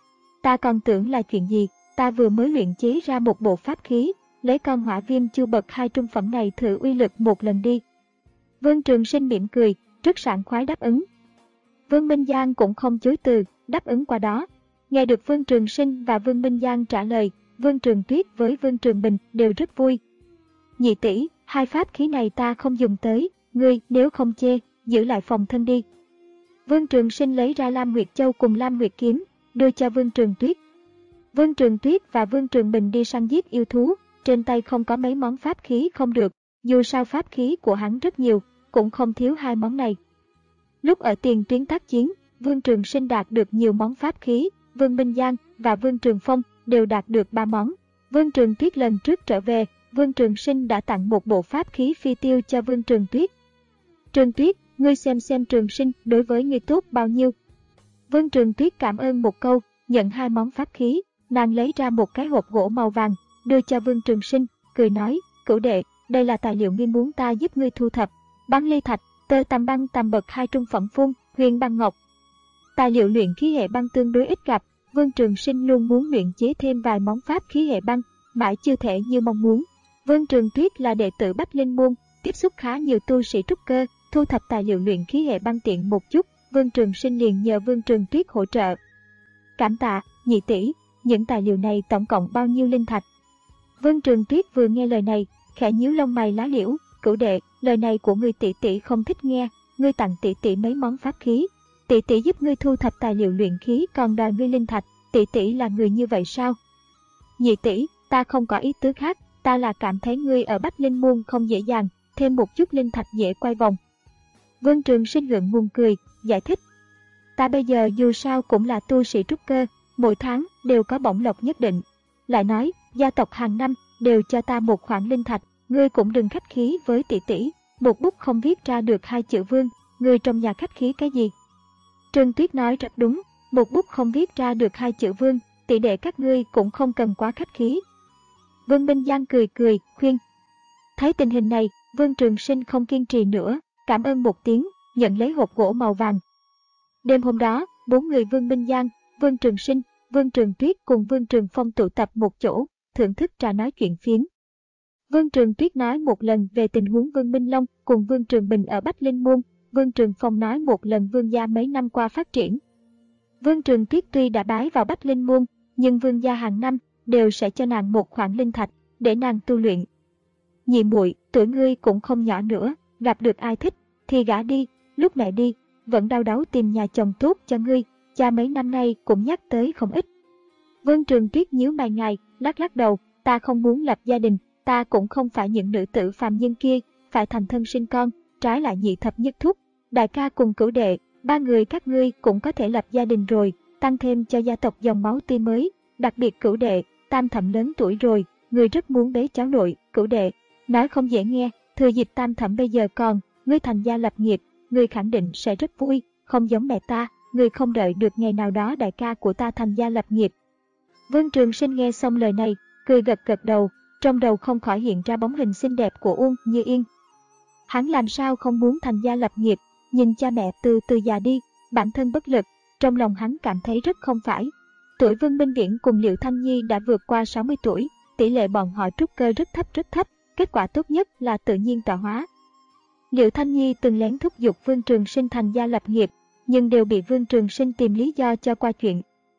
Ta còn tưởng là chuyện gì, ta vừa mới luyện chế ra một bộ pháp khí, lấy con hỏa viêm chu bậc hai trung phẩm này thử uy lực một lần đi. Vương Trường Sinh mỉm cười, rất sảng khoái đáp ứng. Vương Minh Giang cũng không chối từ, đáp ứng qua đó. Nghe được Vương Trường Sinh và Vương Minh Giang trả lời, Vương Trường Tuyết với Vương Trường Bình đều rất vui. Nhị tỷ, hai pháp khí này ta không dùng tới, ngươi nếu không chê, giữ lại phòng thân đi. Vương Trường Sinh lấy ra Lam Nguyệt Châu cùng Lam Nguyệt Kiếm, đưa cho Vương Trường Tuyết. Vương Trường Tuyết và Vương Trường Bình đi săn giết yêu thú, trên tay không có mấy món pháp khí không được, dù sao pháp khí của hắn rất nhiều, cũng không thiếu hai món này. Lúc ở tiền tuyến tác chiến, Vương Trường Sinh đạt được nhiều món pháp khí, Vương Minh Giang và Vương Trường Phong đều đạt được ba món. Vương Trường Tuyết lần trước trở về, Vương Trường Sinh đã tặng một bộ pháp khí phi tiêu cho Vương Trường Tuyết. Trường Tuyết, ngươi xem xem Trường Sinh đối với ngươi tốt bao nhiêu. Vương Trường Tuyết cảm ơn một câu, nhận hai món pháp khí, nàng lấy ra một cái hộp gỗ màu vàng, đưa cho Vương Trường Sinh, cười nói, cửu đệ, đây là tài liệu ngươi muốn ta giúp ngươi thu thập, băng ly thạch, tơ tằm băng tằm bậc hai trung phẩm phun, huyền băng ngọc. Tài liệu luyện khí hệ băng tương đối ít gặp, Vương Trường Sinh luôn muốn luyện chế thêm vài món pháp khí hệ băng, mãi chưa thể như mong muốn. Vương Trường Tuyết là đệ tử Bách Linh Môn, tiếp xúc khá nhiều tu sĩ trúc cơ, thu thập tài liệu luyện khí hệ băng tiện một chút, Vương Trường Sinh liền nhờ Vương Trường Tuyết hỗ trợ. Cảm tạ, nhị tỷ, những tài liệu này tổng cộng bao nhiêu linh thạch? Vương Trường Tuyết vừa nghe lời này, khẽ nhíu lông mày lá liễu, cửu đệ, lời này của ngươi tỷ tỷ không thích nghe, ngươi tặng tỷ tỷ mấy món pháp khí, tỷ tỷ giúp ngươi thu thập tài liệu luyện khí còn đòi ngươi linh thạch, tỷ tỷ là người như vậy sao? Nhị tỷ, ta không có ý tứ khác, ta là cảm thấy ngươi ở Bách Linh Môn không dễ dàng, thêm một chút linh thạch dễ quay vòng. Vương Trường Sinh ngượng ngùng cười, giải thích. Ta bây giờ dù sao cũng là tu sĩ trúc cơ, mỗi tháng đều có bổng lộc nhất định. Lại nói, gia tộc hàng năm đều cho ta một khoản linh thạch, ngươi cũng đừng khách khí với tỷ tỷ, một bút không viết ra được hai chữ Vương, ngươi trong nhà khách khí cái gì? Trương Tuyết nói rất đúng, một bút không viết ra được hai chữ Vương, tỷ đệ các ngươi cũng không cần quá khách khí. Vương Minh Giang cười cười, khuyên. Thấy tình hình này, Vương Trường Sinh không kiên trì nữa, cảm ơn một tiếng, nhận lấy hộp gỗ màu vàng. Đêm hôm đó, bốn người Vương Minh Giang, Vương Trường Sinh, Vương Trường Tuyết cùng Vương Trường Phong tụ tập một chỗ, thưởng thức trà nói chuyện phiếm. Vương Trường Tuyết nói một lần về tình huống Vương Minh Long cùng Vương Trường Bình ở Bách Linh Môn, Vương Trường Phong nói một lần Vương gia mấy năm qua phát triển. Vương Trường Tuyết tuy đã bái vào Bách Linh Môn, nhưng Vương gia hàng năm đều sẽ cho nàng một khoản linh thạch để nàng tu luyện. Nhị muội, tuổi ngươi cũng không nhỏ nữa, gặp được ai thích thì gả đi, lúc mẹ đi, vẫn đau đáu tìm nhà chồng tốt cho ngươi, cha mấy năm nay cũng nhắc tới không ít. Vương Trường Tuyết nhíu mày ngài, lắc lắc đầu, ta không muốn lập gia đình, ta cũng không phải những nữ tử phàm nhân kia, phải thành thân sinh con, trái lại Nhị thập nhất thúc, đại ca cùng cửu đệ, ba người các ngươi cũng có thể lập gia đình rồi, tăng thêm cho gia tộc dòng máu tươi mới, đặc biệt cửu đệ, tam thẩm lớn tuổi rồi, người rất muốn bế cháu nội, cửu đệ, nói không dễ nghe, thừa dịp tam thẩm bây giờ còn, ngươi thành gia lập nghiệp, ngươi khẳng định sẽ rất vui, không giống mẹ ta, ngươi không đợi được ngày nào đó đại ca của ta thành gia lập nghiệp. Vương Trường Sinh nghe xong lời này, cười gật gật đầu, trong đầu không khỏi hiện ra bóng hình xinh đẹp của Uông Như Yên. Hắn làm sao không muốn thành gia lập nghiệp, nhìn cha mẹ từ từ già đi, bản thân bất lực, trong lòng hắn cảm thấy rất không phải. Tuổi Vương Minh Viễn cùng Liệu Thanh Nhi đã vượt qua sáu mươi tuổi, tỷ lệ bọn họ trúc cơ rất thấp rất thấp, kết quả tốt nhất là tự nhiên tọa hóa. Liệu Thanh Nhi từng lén thúc giục Vương Trường Sinh thành gia lập nghiệp, nhưng đều bị Vương Trường Sinh tìm lý do cho qua chuyện.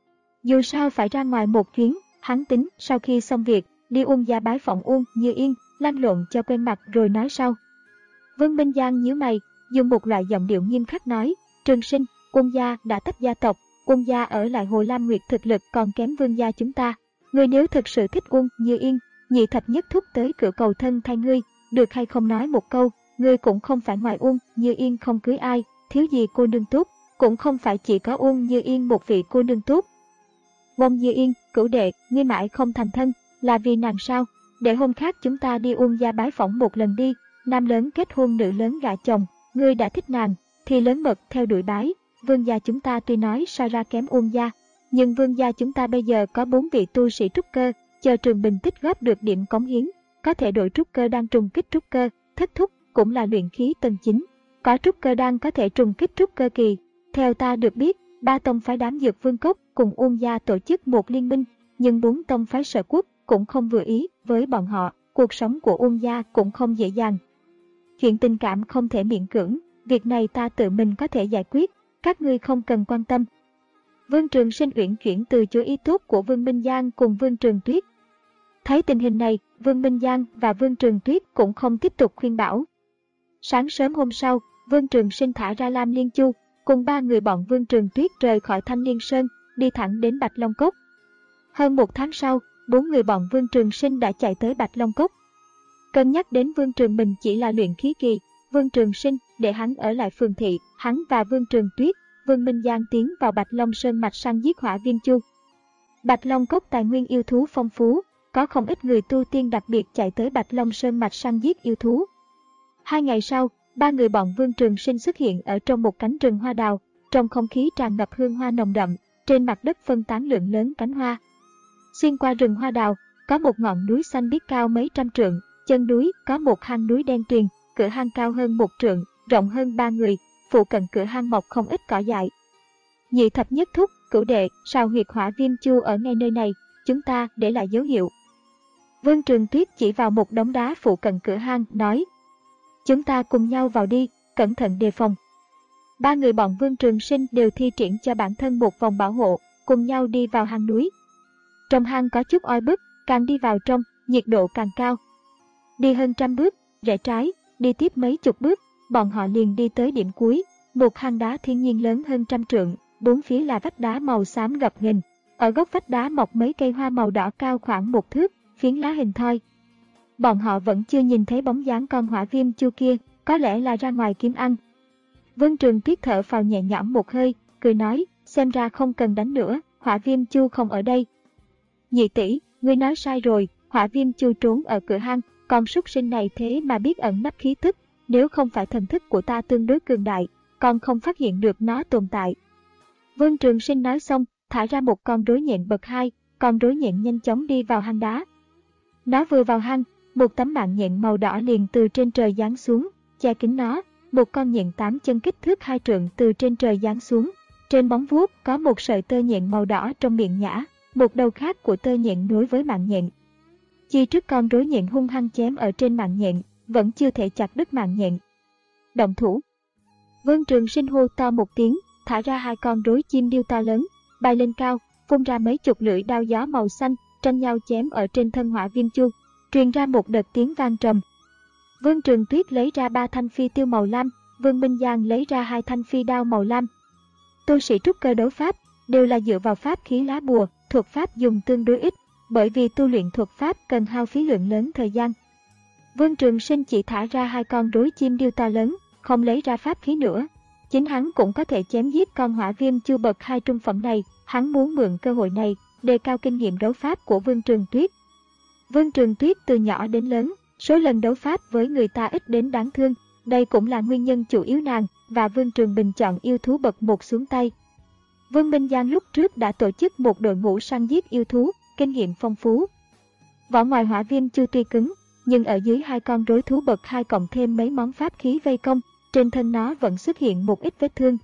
Dù sao phải ra ngoài một chuyến, hắn tính sau khi xong việc, đi Uông gia bái phỏng Uông Như Yên, lăn lộn cho quen mặt rồi nói sau. Vương Minh Giang nhíu mày, dùng một loại giọng điệu nghiêm khắc nói, Trường Sinh, Uông gia đã tách gia tộc, Uông gia ở lại Hồ Lam Nguyệt thực lực còn kém Vương gia chúng ta. Ngươi nếu thực sự thích Uông Như Yên, Nhị thập nhất thúc tới cửa cầu thân thay ngươi, được hay không nói một câu, ngươi cũng không phải ngoài Uông Như Yên không cưới ai, thiếu gì cô nương tốt, cũng không phải chỉ có Uông Như Yên một vị cô nương tốt. Uông Như Yên, cửu đệ, ngươi mãi không thành thân, là vì nàng sao? Để hôm khác chúng ta đi Uông gia bái phỏng một lần đi, nam lớn kết hôn nữ lớn gả chồng, ngươi đã thích nàng, thì lớn mật theo đuổi bái. Vương gia chúng ta tuy nói so ra kém Uông gia, nhưng Vương gia chúng ta bây giờ có bốn vị tu sĩ trúc cơ, chờ Trường Bình tích góp được điểm cống hiến, có thể đội trúc cơ đang trùng kích trúc cơ, thất thúc cũng là luyện khí tầng chín, có trúc cơ đang có thể trùng kích trúc cơ kỳ. Theo ta được biết, ba tông phái đám dược Vương Cốc cùng Uông gia tổ chức một liên minh, nhưng bốn tông phái Sở Quốc cũng không vừa ý với bọn họ, cuộc sống của Uông gia cũng không dễ dàng. Chuyện tình cảm không thể miễn cưỡng, việc này ta tự mình có thể giải quyết, các ngươi không cần quan tâm. Vương Trường Sinh uyển chuyển từ chối ý tốt của Vương Minh Giang cùng Vương Trường Tuyết. Thấy tình hình này, Vương Minh Giang và Vương Trường Tuyết cũng không tiếp tục khuyên bảo. Sáng sớm hôm sau, Vương Trường Sinh thả ra Lam Liên Chu, cùng ba người bọn Vương Trường Tuyết rời khỏi Thanh Liên Sơn, đi thẳng đến Bạch Long Cốc. Hơn một tháng sau, bốn người bọn Vương Trường Sinh đã chạy tới Bạch Long Cốc. Cân nhắc đến Vương Trường Bình chỉ là luyện khí kỳ, Vương Trường Sinh để hắn ở lại phường thị, hắn và Vương Trường Tuyết, Vương Minh Giang tiến vào Bạch Long Sơn mạch săn giết hỏa viêm chu. Bạch Long Cốc tài nguyên yêu thú phong phú, có không ít người tu tiên đặc biệt chạy tới Bạch Long Sơn mạch săn giết yêu thú. Hai ngày sau, ba người bọn Vương Trường Sinh xuất hiện ở trong một cánh rừng hoa đào, trong không khí tràn ngập hương hoa nồng đậm, trên mặt đất phân tán lượng lớn cánh hoa. Xuyên qua rừng hoa đào, có một ngọn núi xanh biếc cao mấy trăm trượng, chân núi có một hang núi đen tuyền, cửa hang cao hơn một trượng, rộng hơn ba người, phụ cận cửa hang mọc không ít cỏ dại. Nhị thập nhất thúc, cửu đệ, sao huyệt hỏa viêm chu ở ngay nơi này, chúng ta để lại dấu hiệu. Vương Trường Tuyết chỉ vào một đống đá phụ cận cửa hang, nói. Chúng ta cùng nhau vào đi, cẩn thận đề phòng. Ba người bọn Vương Trường Sinh đều thi triển cho bản thân một vòng bảo hộ, cùng nhau đi vào hang núi. Trong hang có chút oi bức, càng đi vào trong, nhiệt độ càng cao. Đi hơn trăm bước, rẽ trái, đi tiếp mấy chục bước, bọn họ liền đi tới điểm cuối, một hang đá thiên nhiên lớn hơn trăm trượng, bốn phía là vách đá màu xám gập ghềnh. Ở gốc vách đá mọc mấy cây hoa màu đỏ cao khoảng một thước, phiến lá hình thoi. Bọn họ vẫn chưa nhìn thấy bóng dáng con hỏa viêm chu kia, có lẽ là ra ngoài kiếm ăn. Vương Trường Tuyết thở phào nhẹ nhõm một hơi, cười nói, xem ra không cần đánh nữa, hỏa viêm chu không ở đây. Nhị tỷ, ngươi nói sai rồi, hỏa viêm chu trốn ở cửa hang, con súc sinh này thế mà biết ẩn nấp khí tức, nếu không phải thần thức của ta tương đối cường đại, con không phát hiện được nó tồn tại. Vương Trường Sinh nói xong, thả ra một con rối nhện bậc hai, con rối nhện nhanh chóng đi vào hang đá. Nó vừa vào hang, một tấm mạng nhện màu đỏ liền từ trên trời giáng xuống, che kín nó. Một con nhện tám chân kích thước hai trượng từ trên trời giáng xuống. Trên móng vuốt có một sợi tơ nhện màu đỏ trong miệng nhả, một đầu khác của tơ nhện nối với mạng nhện. Chi trước con rối nhện hung hăng chém ở trên mạng nhện, vẫn chưa thể chặt đứt mạng nhện. Động thủ. Vương Trường Sinh hô to một tiếng, thả ra hai con rối chim điêu to lớn, bay lên cao, phun ra mấy chục lưỡi đao gió màu xanh, tranh nhau chém ở trên thân Hỏa Viêm Chu, truyền ra một đợt tiếng vang trầm. Vương Trường Tuyết lấy ra ba thanh phi tiêu màu lam, Vương Minh Giang lấy ra hai thanh phi đao màu lam. Tu sĩ trúc cơ đấu pháp đều là dựa vào pháp khí lá bùa, thuật pháp dùng tương đối ít, bởi vì tu luyện thuật pháp cần hao phí lượng lớn thời gian. Vương Trường Sinh chỉ thả ra hai con rối chim điêu to lớn, không lấy ra pháp khí nữa. Chính hắn cũng có thể chém giết con Hỏa Viêm Chu bậc hai trung phẩm này, hắn muốn mượn cơ hội này đề cao kinh nghiệm đấu pháp của Vương Trường Tuyết. Vương Trường Tuyết từ nhỏ đến lớn, số lần đấu pháp với người ta ít đến đáng thương, đây cũng là nguyên nhân chủ yếu nàng và Vương Trường Bình chọn yêu thú bậc một xuống tay. Vương Minh Giang lúc trước đã tổ chức một đội ngũ săn giết yêu thú, kinh nghiệm phong phú. Vỏ ngoài Hỏa Viêm Chu tuy cứng, nhưng ở dưới hai con rối thú bậc hai cộng thêm mấy món pháp khí vây công, trên thân nó vẫn xuất hiện một ít vết thương.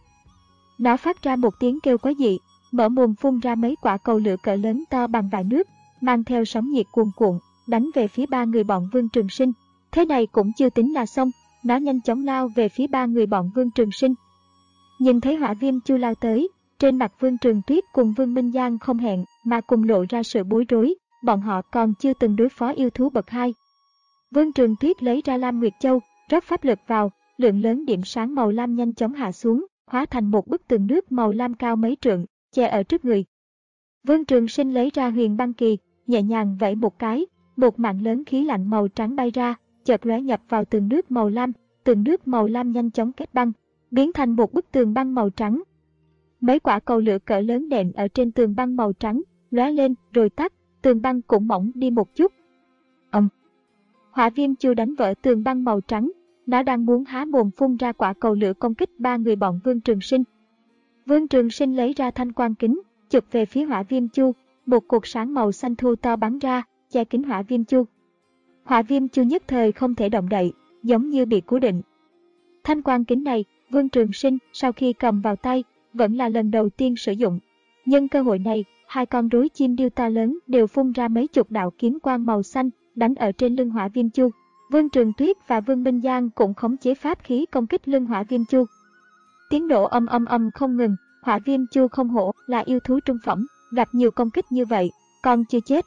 Nó phát ra một tiếng kêu quái dị, mở mồm phun ra mấy quả cầu lửa cỡ lớn to bằng vại nước, mang theo sóng nhiệt cuồn cuộn, đánh về phía ba người bọn Vương Trường Sinh. Thế này cũng chưa tính là xong, nó nhanh chóng lao về phía ba người bọn Vương Trường Sinh. Nhìn thấy Hỏa Viêm Chu lao tới, trên mặt Vương Trường Tuyết cùng Vương Minh Giang không hẹn mà cùng lộ ra sự bối rối, bọn họ còn chưa từng đối phó yêu thú bậc hai. Vương Trường Tuyết lấy ra Lam Nguyệt Châu, rót pháp lực vào, lượng lớn điểm sáng màu lam nhanh chóng hạ xuống, hóa thành một bức tường nước màu lam cao mấy trượng, che ở trước người. Vương Trường Sinh lấy ra Huyền Băng Kỳ, nhẹ nhàng vẫy một cái, một mảng lớn khí lạnh màu trắng bay ra, chợt lóe nhập vào tường nước màu lam, tường nước màu lam nhanh chóng kết băng, biến thành một bức tường băng màu trắng. Mấy quả cầu lửa cỡ lớn đệm ở trên tường băng màu trắng, lóe lên rồi tắt, tường băng cũng mỏng đi một chút. Ầm. Hỏa Viêm Chu đánh vỡ tường băng màu trắng, nó đang muốn há mồm phun ra quả cầu lửa công kích ba người bọn Vương Trường Sinh. Vương Trường Sinh lấy ra thanh quang kính, chụp về phía Hỏa Viêm Chu, một cột sáng màu xanh thu to bắn ra, che kín Hỏa Viêm Chu. Hỏa Viêm Chu nhất thời không thể động đậy, giống như bị cố định. Thanh quang kính này, Vương Trường Sinh sau khi cầm vào tay, vẫn là lần đầu tiên sử dụng. Nhân cơ hội này, hai con rối chim điêu to lớn đều phun ra mấy chục đạo kiếm quang màu xanh, đánh ở trên lưng Hỏa Viêm Chu. Vương Trường Tuyết và Vương Minh Giang cũng khống chế pháp khí công kích lưng Hỏa Viêm Chu. Tiếng nổ âm âm âm không ngừng, Hỏa Viêm Chu không hổ là yêu thú trung phẩm, gặp nhiều công kích như vậy, còn chưa chết.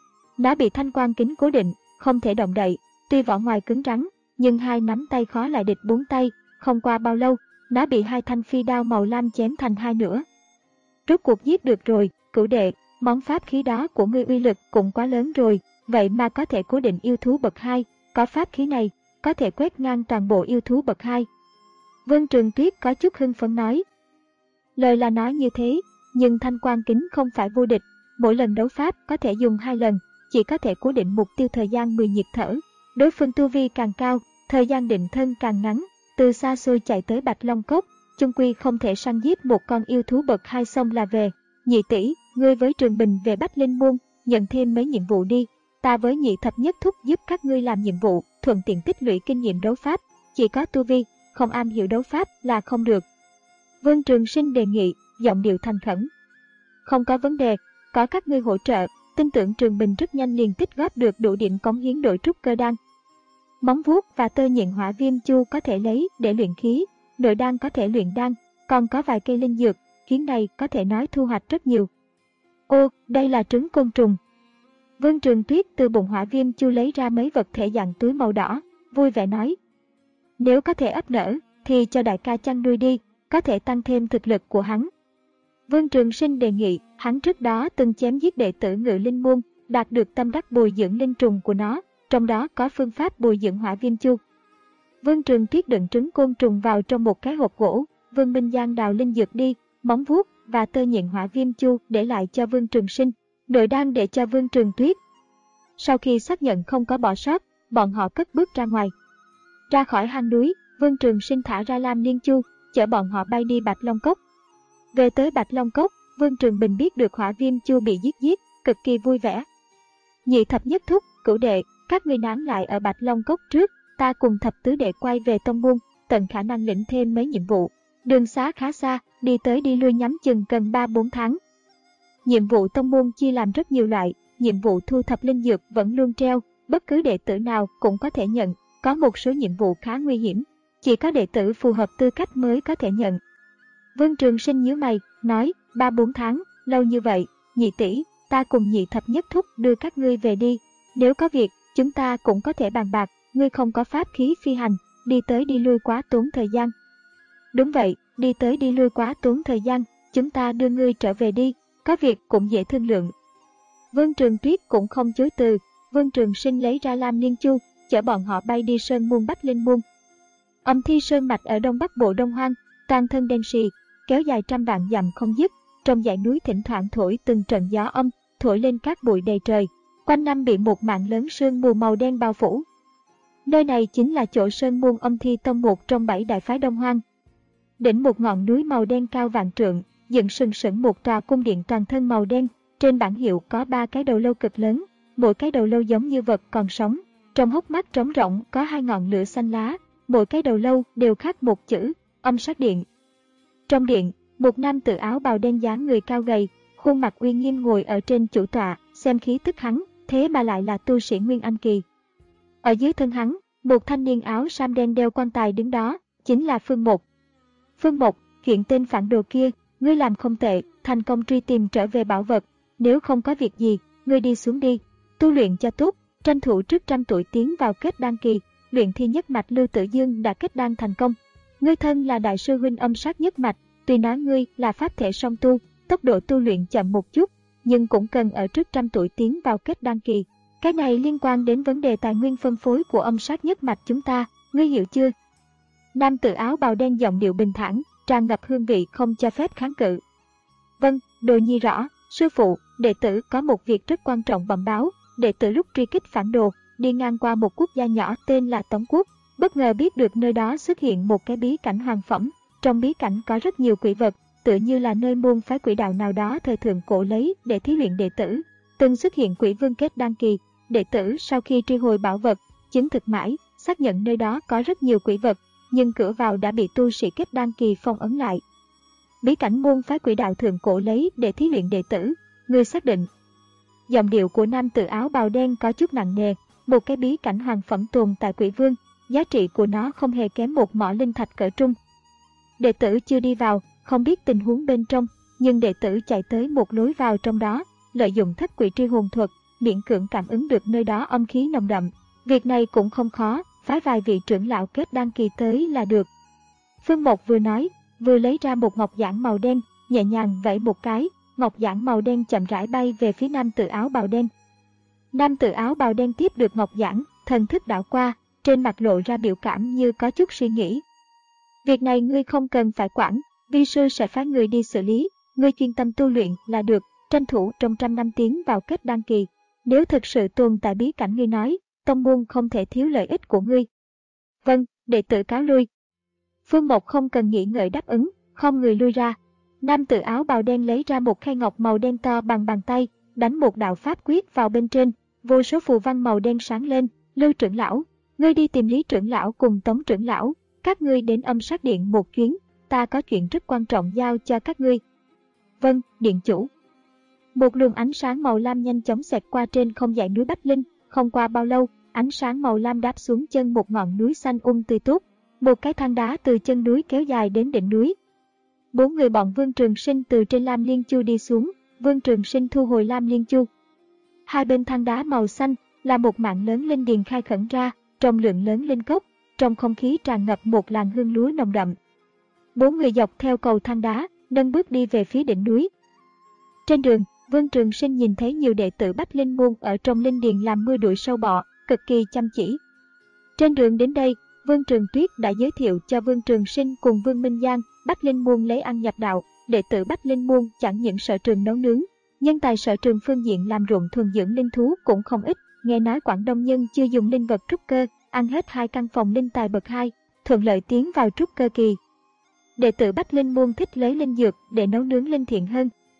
Nó bị thanh quang kính cố định, không thể động đậy, tuy vỏ ngoài cứng rắn, nhưng hai nắm tay khó lại địch bốn tay, không qua bao lâu, nó bị hai thanh phi đao màu lam chém thành hai nửa. Rốt cuộc giết được rồi, Cửu đệ, món pháp khí đó của ngươi uy lực cũng quá lớn rồi, vậy mà có thể cố định yêu thú bậc hai, có pháp khí này, có thể quét ngang toàn bộ yêu thú bậc hai. Vương Trường Tuyết có chút hưng phấn nói. Lời là nói như thế, nhưng thanh quang kính không phải vô địch, mỗi lần đấu pháp có thể dùng hai lần, chỉ có thể cố định mục tiêu thời gian mười nhịp thở. Đối phương tu vi càng cao, thời gian định thân càng ngắn, từ xa xôi chạy tới Bạch Long Cốc, chung quy không thể săn giết một con yêu thú bậc hai xong là về. Nhị tỷ, ngươi với Trường Bình về Bách Linh Môn, nhận thêm mấy nhiệm vụ đi. Ta với Nhị thập nhất thúc giúp các ngươi làm nhiệm vụ, thuận tiện tích lũy kinh nghiệm đấu pháp. Chỉ có tu vi, không am hiểu đấu pháp là không được. Vương Trường Sinh đề nghị, giọng điệu thành khẩn. Không có vấn đề, có các ngươi hỗ trợ, tin tưởng Trường Bình rất nhanh liền tích góp được đủ điểm cống hiến đội trúc cơ đan. Móng vuốt và tơ nhện Hỏa Viêm Chu có thể lấy để luyện khí, nội đan có thể luyện đan, còn có vài cây linh dược, khiến này có thể nói thu hoạch rất nhiều. Ô, đây là trứng côn trùng. Vương Trường Tuyết từ bụng Hỏa Viêm Chu lấy ra mấy vật thể dạng túi màu đỏ, vui vẻ nói. Nếu có thể ấp nở, thì cho đại ca chăn nuôi đi, có thể tăng thêm thực lực của hắn. Vương Trường Sinh đề nghị, hắn trước đó từng chém giết đệ tử Ngự Linh Môn, đạt được tâm đắc bồi dưỡng linh trùng của nó, trong đó có phương pháp bồi dưỡng Hỏa Viêm Chu. Vương Trường Tuyết đựng trứng côn trùng vào trong một cái hộp gỗ, Vương Minh Giang đào linh dược đi, móng vuốt và tơ nhện Hỏa Viêm Chu để lại cho Vương Trường Sinh, nội đan để cho Vương Trường Tuyết. Sau khi xác nhận không có bỏ sót, bọn họ cất bước ra ngoài. Ra khỏi hang núi, Vương Trường Sinh thả ra Lam Liên Chu, chở bọn họ bay đi Bạch Long Cốc. Về tới Bạch Long Cốc, Vương Trường Bình biết được Hỏa Viêm Chu bị giết giết, cực kỳ vui vẻ. Nhị thập nhất thúc, cửu đệ, các ngươi nán lại ở Bạch Long Cốc trước, ta cùng thập tứ đệ quay về tông môn, tận khả năng lĩnh thêm mấy nhiệm vụ. Đường xá khá xa, đi tới đi lui nhắm chừng cần ba bốn tháng. Nhiệm vụ tông môn chia làm rất nhiều loại, nhiệm vụ thu thập linh dược vẫn luôn treo, bất cứ đệ tử nào cũng có thể nhận, có một số nhiệm vụ khá nguy hiểm, chỉ có đệ tử phù hợp tư cách mới có thể nhận. Vương Trường Sinh nhíu mày, nói, ba bốn tháng, lâu như vậy, nhị tỷ, ta cùng nhị thập nhất thúc đưa các ngươi về đi, nếu có việc, chúng ta cũng có thể bàn bạc, ngươi không có pháp khí phi hành, đi tới đi lui quá tốn thời gian. Đúng vậy, đi tới đi lui quá tốn thời gian, chúng ta đưa ngươi trở về đi, có việc cũng dễ thương lượng. Vương Trường Tuyết cũng không chối từ, Vương Trường Sinh lấy ra Lam Liên Chu, chở bọn họ bay đi Sơn Môn Bách Linh Môn. Âm Thi Sơn mạch ở đông bắc bộ Đông Hoang, toàn thân đen sì, kéo dài trăm vạn dặm không dứt, trong dãy núi thỉnh thoảng thổi từng trận gió âm, thổi lên cát bụi đầy trời, quanh năm bị một mảng lớn sương mù màu đen bao phủ. Nơi này chính là chỗ Sơn Môn Âm Thi Tông, một trong bảy đại phái Đông Hoang. Đỉnh một ngọn núi màu đen cao vạn trượng, dựng sừng sững một tòa cung điện toàn thân màu đen, trên bảng hiệu có ba cái đầu lâu cực lớn, mỗi cái đầu lâu giống như vật còn sống, trong hốc mắt trống rỗng có hai ngọn lửa xanh lá, mỗi cái đầu lâu đều khắc một chữ, Âm Sát Điện. Trong điện, một nam tử áo bào đen dáng người cao gầy, khuôn mặt uy nghiêm ngồi ở trên chủ tọa, xem khí tức hắn, thế mà lại là tu sĩ Nguyên Anh kỳ. Ở dưới thân hắn, một thanh niên áo sam đen đeo quan tài đứng đó, chính là Phương Một. Phương Một, chuyện tên phản đồ kia, ngươi làm không tệ, thành công truy tìm trở về bảo vật, nếu không có việc gì, ngươi đi xuống đi, tu luyện cho tốt, tranh thủ trước trăm tuổi tiến vào kết đan kỳ, luyện thi nhất mạch Lưu Tử Dương đã kết đan thành công. Ngươi thân là đại sư huynh âm sát nhất mạch, tuy nói ngươi là pháp thể song tu, tốc độ tu luyện chậm một chút, nhưng cũng cần ở trước trăm tuổi tiến vào kết đan kỳ. Cái này liên quan đến vấn đề tài nguyên phân phối của âm sát nhất mạch chúng ta, ngươi hiểu chưa? Nam tử áo bào đen giọng điệu bình thản, tràn ngập hương vị không cho phép kháng cự. Vâng, đồ nhi rõ, sư phụ, đệ tử có một việc rất quan trọng bẩm báo, đệ tử lúc truy kích phản đồ, đi ngang qua một quốc gia nhỏ tên là Tống Quốc, bất ngờ biết được nơi đó xuất hiện một cái bí cảnh hoàng phẩm, trong bí cảnh có rất nhiều quỷ vật, tựa như là nơi môn phái quỷ đạo nào đó thời thượng cổ lấy để thí luyện đệ tử. Từng xuất hiện quỷ vương kết đan kỳ, đệ tử sau khi truy hồi bảo vật, chứng thực mãi, xác nhận nơi đó có rất nhiều quỷ vật, nhưng cửa vào đã bị tu sĩ kết đan kỳ phong ấn lại. Bí cảnh môn phái quỷ đạo thượng cổ lấy để thí luyện đệ tử, ngươi xác định. Giọng điệu của nam tử áo bào đen có chút nặng nề, một cái bí cảnh hoàng phẩm tồn tại quỷ vương, giá trị của nó không hề kém một mỏ linh thạch cỡ trung. Đệ tử chưa đi vào, không biết tình huống bên trong, nhưng đệ tử chạy tới một lối vào trong đó, lợi dụng thất quỷ tri hồn thuật, miễn cưỡng cảm ứng được nơi đó âm khí nồng đậm. Việc này cũng không khó, phái vài vị trưởng lão kết đan kỳ tới là được. Phương Mộc vừa nói, vừa lấy ra một ngọc giản màu đen, nhẹ nhàng vẫy một cái, ngọc giản màu đen chậm rãi bay về phía nam tử áo bào đen. Nam tử áo bào đen tiếp được ngọc giản, thần thức đảo qua, trên mặt lộ ra biểu cảm như có chút suy nghĩ. Việc này ngươi không cần phải quản, vi sư sẽ phái người đi xử lý, ngươi chuyên tâm tu luyện là được, tranh thủ trong trăm năm tiến vào kết đan kỳ. Nếu thực sự tồn tại bí cảnh ngươi nói, tông môn không thể thiếu lợi ích của ngươi. Vâng, đệ tử cáo lui. Phương Mộc không cần nghĩ ngợi đáp ứng, không người lui ra. Nam tử áo bào đen lấy ra một khay ngọc màu đen to bằng bàn tay, đánh một đạo pháp quyết vào bên trên, vô số phù văn màu đen sáng lên. Lưu trưởng lão, ngươi đi tìm Lý trưởng lão cùng Tống trưởng lão, các ngươi đến âm sát điện một chuyến, ta có chuyện rất quan trọng giao cho các ngươi. Vâng, điện chủ. Một luồng ánh sáng màu lam nhanh chóng xẹt qua trên không dãy núi Bách Linh, không qua bao lâu, ánh sáng màu lam đáp xuống chân một ngọn núi xanh um tươi tốt, một cái thang đá từ chân núi kéo dài đến đỉnh núi. Bốn người bọn Vương Trường Sinh từ trên Lam Liên Chu đi xuống, Vương Trường Sinh thu hồi Lam Liên Chu. Hai bên thang đá màu xanh là một mảng lớn linh điền khai khẩn ra, trong lượng lớn linh cốc, trong không khí tràn ngập một làn hương lúa nồng đậm. Bốn người dọc theo cầu thang đá, nâng bước đi về phía đỉnh núi. Trên đường, Vương Trường Sinh nhìn thấy nhiều đệ tử Bách Linh Môn ở trong linh điền làm mưa đuổi sâu bọ, cực kỳ chăm chỉ. Trên đường đến đây, Vương Trường Tuyết đã giới thiệu cho Vương Trường Sinh cùng Vương Minh Giang, Bách Linh Môn lấy ăn nhập đạo, đệ tử Bách Linh Môn chẳng những sở trường nấu nướng, nhân tài sở trường phương diện làm ruộng thuần dưỡng linh thú cũng không ít. Nghe nói Quảng Đông nhân chưa dùng linh vật trúc cơ, ăn hết hai căn phòng linh tài bậc hai, thuận lợi tiến vào trúc cơ kỳ. Đệ tử Bách Linh Môn thích lấy linh dược để nấu nướng linh thiện hơn,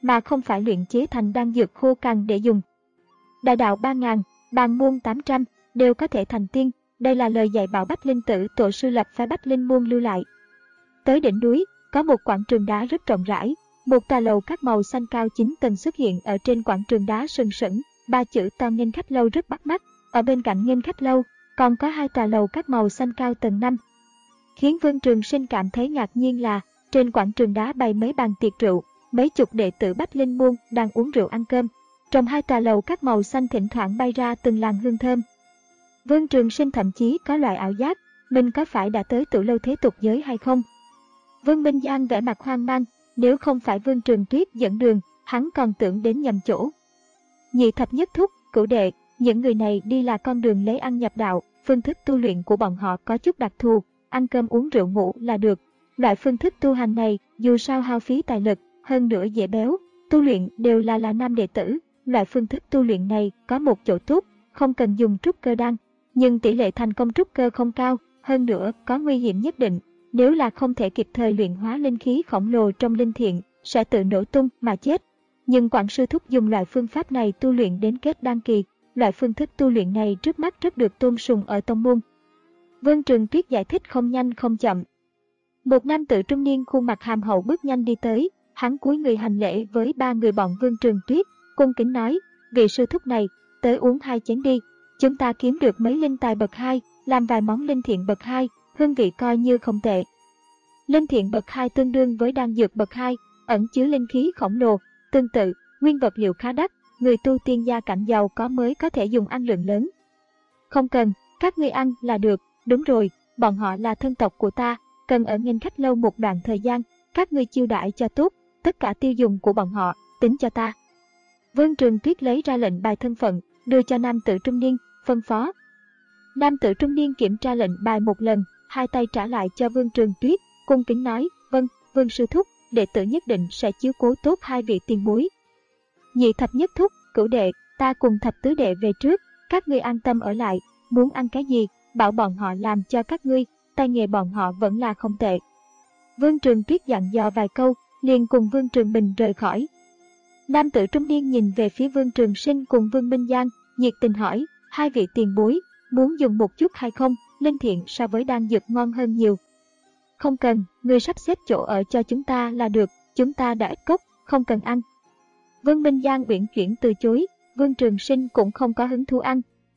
mà không phải luyện chế thành đan dược khô cằn để dùng. Đại đạo ba nghìn, bàn môn tám trăm, đều có thể thành tiên, đây là lời dạy bảo Bách Linh Tử tổ sư lập phái Bách Linh môn lưu lại. Tới đỉnh núi, có một quảng trường đá rất rộng rãi, một tòa lầu các màu xanh cao chín tầng xuất hiện ở trên quảng trường đá sừng sững, ba chữ to nghênh khách lâu rất bắt mắt, ở bên cạnh nghênh khách lâu, còn có hai tòa lầu các màu xanh cao tầng năm. Khiến Vương Trường Sinh cảm thấy ngạc nhiên là, trên quảng trường đá bày mấy bàn tiệc rượu, mấy chục đệ tử Bách Linh môn đang uống rượu ăn cơm. Trong hai tòa lầu các màu xanh thỉnh thoảng bay ra từng làn hương thơm. Vương Trường Sinh thậm chí có loại ảo giác, mình có phải đã tới Tử Lâu thế tục giới hay không? Vương Minh Giang vẻ mặt hoang mang, nếu không phải Vương Trường Tuyết dẫn đường, hắn còn tưởng đến nhầm chỗ. Nhị thập nhất thúc, cửu đệ, những người này đi là con đường lấy ăn nhập đạo, phương thức tu luyện của bọn họ có chút đặc thù, ăn cơm uống rượu ngủ là được. Loại phương thức tu hành này dù sao hao phí tài lực, hơn nữa dễ béo, tu luyện đều là là nam đệ tử. Loại phương thức tu luyện này có một chỗ tốt, không cần dùng trúc cơ đan, nhưng tỷ lệ thành công trúc cơ không cao, hơn nữa có nguy hiểm nhất định. Nếu là không thể kịp thời luyện hóa linh khí khổng lồ trong linh thiện, sẽ tự nổ tung mà chết. Nhưng Quảng sư thúc dùng loại phương pháp này tu luyện đến kết đan kỳ, loại phương thức tu luyện này trước mắt rất được tôn sùng ở tông môn. Vương Trường Tuyết giải thích không nhanh không chậm. Một nam tử trung niên khuôn mặt hàm hậu bước nhanh đi tới, hắn cúi người hành lễ với ba người bọn Vương Trường Tuyết, cung kính nói, vị sư thúc này, tới uống hai chén đi, chúng ta kiếm được mấy linh tài bậc hai, làm vài món linh thiện bậc hai, hương vị coi như không tệ. Linh thiện bậc hai tương đương với đan dược bậc hai, ẩn chứa linh khí khổng lồ, tương tự, nguyên vật liệu khá đắt, người tu tiên gia cảnh giàu có mới có thể dùng ăn lượng lớn. Không cần, các ngươi ăn là được, đúng rồi, bọn họ là thân tộc của ta, cần ở nghênh khách lâu một đoạn thời gian, các ngươi chiêu đãi cho tốt, tất cả tiêu dùng của bọn họ, tính cho ta. Vương Trường Tuyết lấy ra lệnh bài thân phận, đưa cho nam tử trung niên, phân phó. Nam tử trung niên kiểm tra lệnh bài một lần, hai tay trả lại cho Vương Trường Tuyết, cung kính nói, vâng, Vương sư thúc, đệ tử nhất định sẽ chiếu cố tốt hai vị tiền bối. Nhị thập nhất thúc, cửu đệ, ta cùng thập tứ đệ về trước, các ngươi an tâm ở lại, muốn ăn cái gì, bảo bọn họ làm cho các ngươi, tay nghề bọn họ vẫn là không tệ. Vương Trường Tuyết dặn dò vài câu, liền cùng Vương Trường Bình rời khỏi. Nam tử trung niên nhìn về phía Vương Trường Sinh cùng Vương Minh Giang, nhiệt tình hỏi, hai vị tiền bối, muốn dùng một chút hay không, linh thiện so với đan dược ngon hơn nhiều. Không cần, người sắp xếp chỗ ở cho chúng ta là được, chúng ta đã ít cốc, không cần ăn. Vương Minh Giang uyển chuyển từ chối, Vương Trường Sinh cũng không có hứng thú ăn.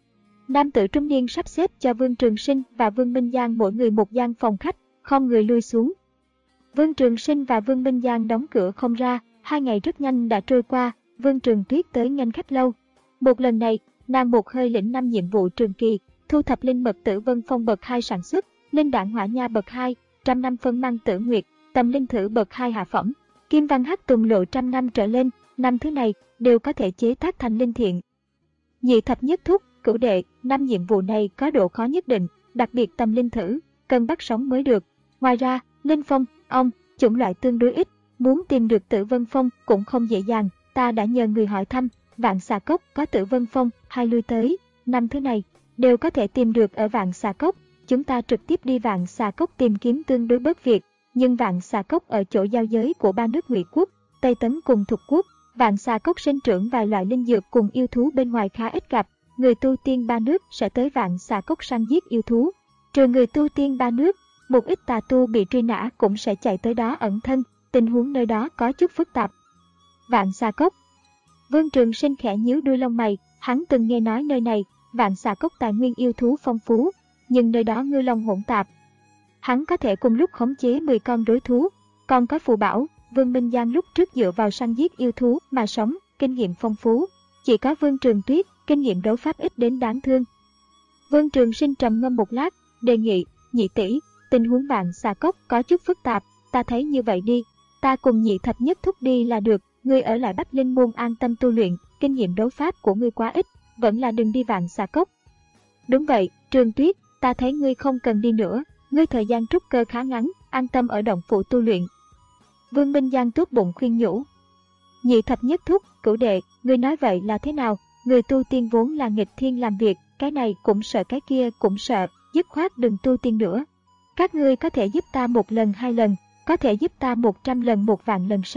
Nam tử trung niên sắp xếp cho Vương Trường Sinh và Vương Minh Giang mỗi người một gian phòng khách, không người lui xuống. Vương Trường Sinh và Vương Minh Giang đóng cửa không ra, hai ngày rất nhanh đã trôi qua, Vương Trường Tuyết tới nghênh khách lâu. Một lần này, nàng một hơi lĩnh năm nhiệm vụ trường kỳ, thu thập linh mật tử vân phong bậc hai sản xuất, linh đạn hỏa nha bậc hai, trăm năm phân mang tử nguyệt, tầm linh thử bậc hai hạ phẩm, kim văn hắc tùng lộ trăm năm trở lên, năm thứ này đều có thể chế tác thành linh thiện. Nhị thập nhất thúc, cửu đệ, năm nhiệm vụ này có độ khó nhất định, đặc biệt tầm linh thử, cần bắt sống mới được. Ngoài ra, linh phong, ong, chủng loại tương đối ít, muốn tìm được tử vân phong cũng không dễ dàng, ta đã nhờ người hỏi thăm, Vạn Xà Cốc có tử vân phong, hai lui tới, năm thứ này đều có thể tìm được ở Vạn Xà Cốc. Chúng ta trực tiếp đi Vạn Xà Cốc tìm kiếm tương đối bớt việc, nhưng Vạn Xà Cốc ở chỗ giao giới của ba nước Ngụy Quốc, Tây Tấn cùng Thục Quốc. Vạn Xà Cốc sinh trưởng vài loại linh dược cùng yêu thú bên ngoài khá ít gặp, người tu tiên ba nước sẽ tới Vạn Xà Cốc săn giết yêu thú. Trừ người tu tiên ba nước, một ít tà tu bị truy nã cũng sẽ chạy tới đó ẩn thân, tình huống nơi đó có chút phức tạp. Vạn Xà Cốc. Vương Trường Sinh khẽ nhíu đuôi lông mày, hắn từng nghe nói nơi này, Vạn Xà Cốc tài nguyên yêu thú phong phú, nhưng nơi đó ngư long hỗn tạp. Hắn có thể cùng lúc khống chế mười con đối thú, còn có phù bảo. Vương Minh Giang lúc trước dựa vào săn giết yêu thú mà sống, kinh nghiệm phong phú. Chỉ có Vương Trường Tuyết, kinh nghiệm đấu pháp ít đến đáng thương. Vương Trường Sinh trầm ngâm một lát, đề nghị, nhị tỷ, tình huống Vạn Xà Cốc có chút phức tạp, ta thấy như vậy đi, ta cùng nhị thập nhất thúc đi là được, ngươi ở lại Bách Linh môn an tâm tu luyện, kinh nghiệm đấu pháp của ngươi quá ít, vẫn là đừng đi Vạn Xà Cốc. Đúng vậy, Trường Tuyết, ta thấy ngươi không cần đi nữa, ngươi thời gian trúc cơ khá ngắn, an tâm ở động phủ tu luyện. Vương Minh Giang tốt bụng khuyên nhủ. Nhị thập nhất thúc, cửu đệ, ngươi nói vậy là thế nào? Người tu tiên vốn là nghịch thiên làm việc, cái này cũng sợ cái kia cũng sợ, dứt khoát đừng tu tiên nữa. Các ngươi có thể giúp ta một lần hai lần, có thể giúp ta một trăm lần một vạn lần sao?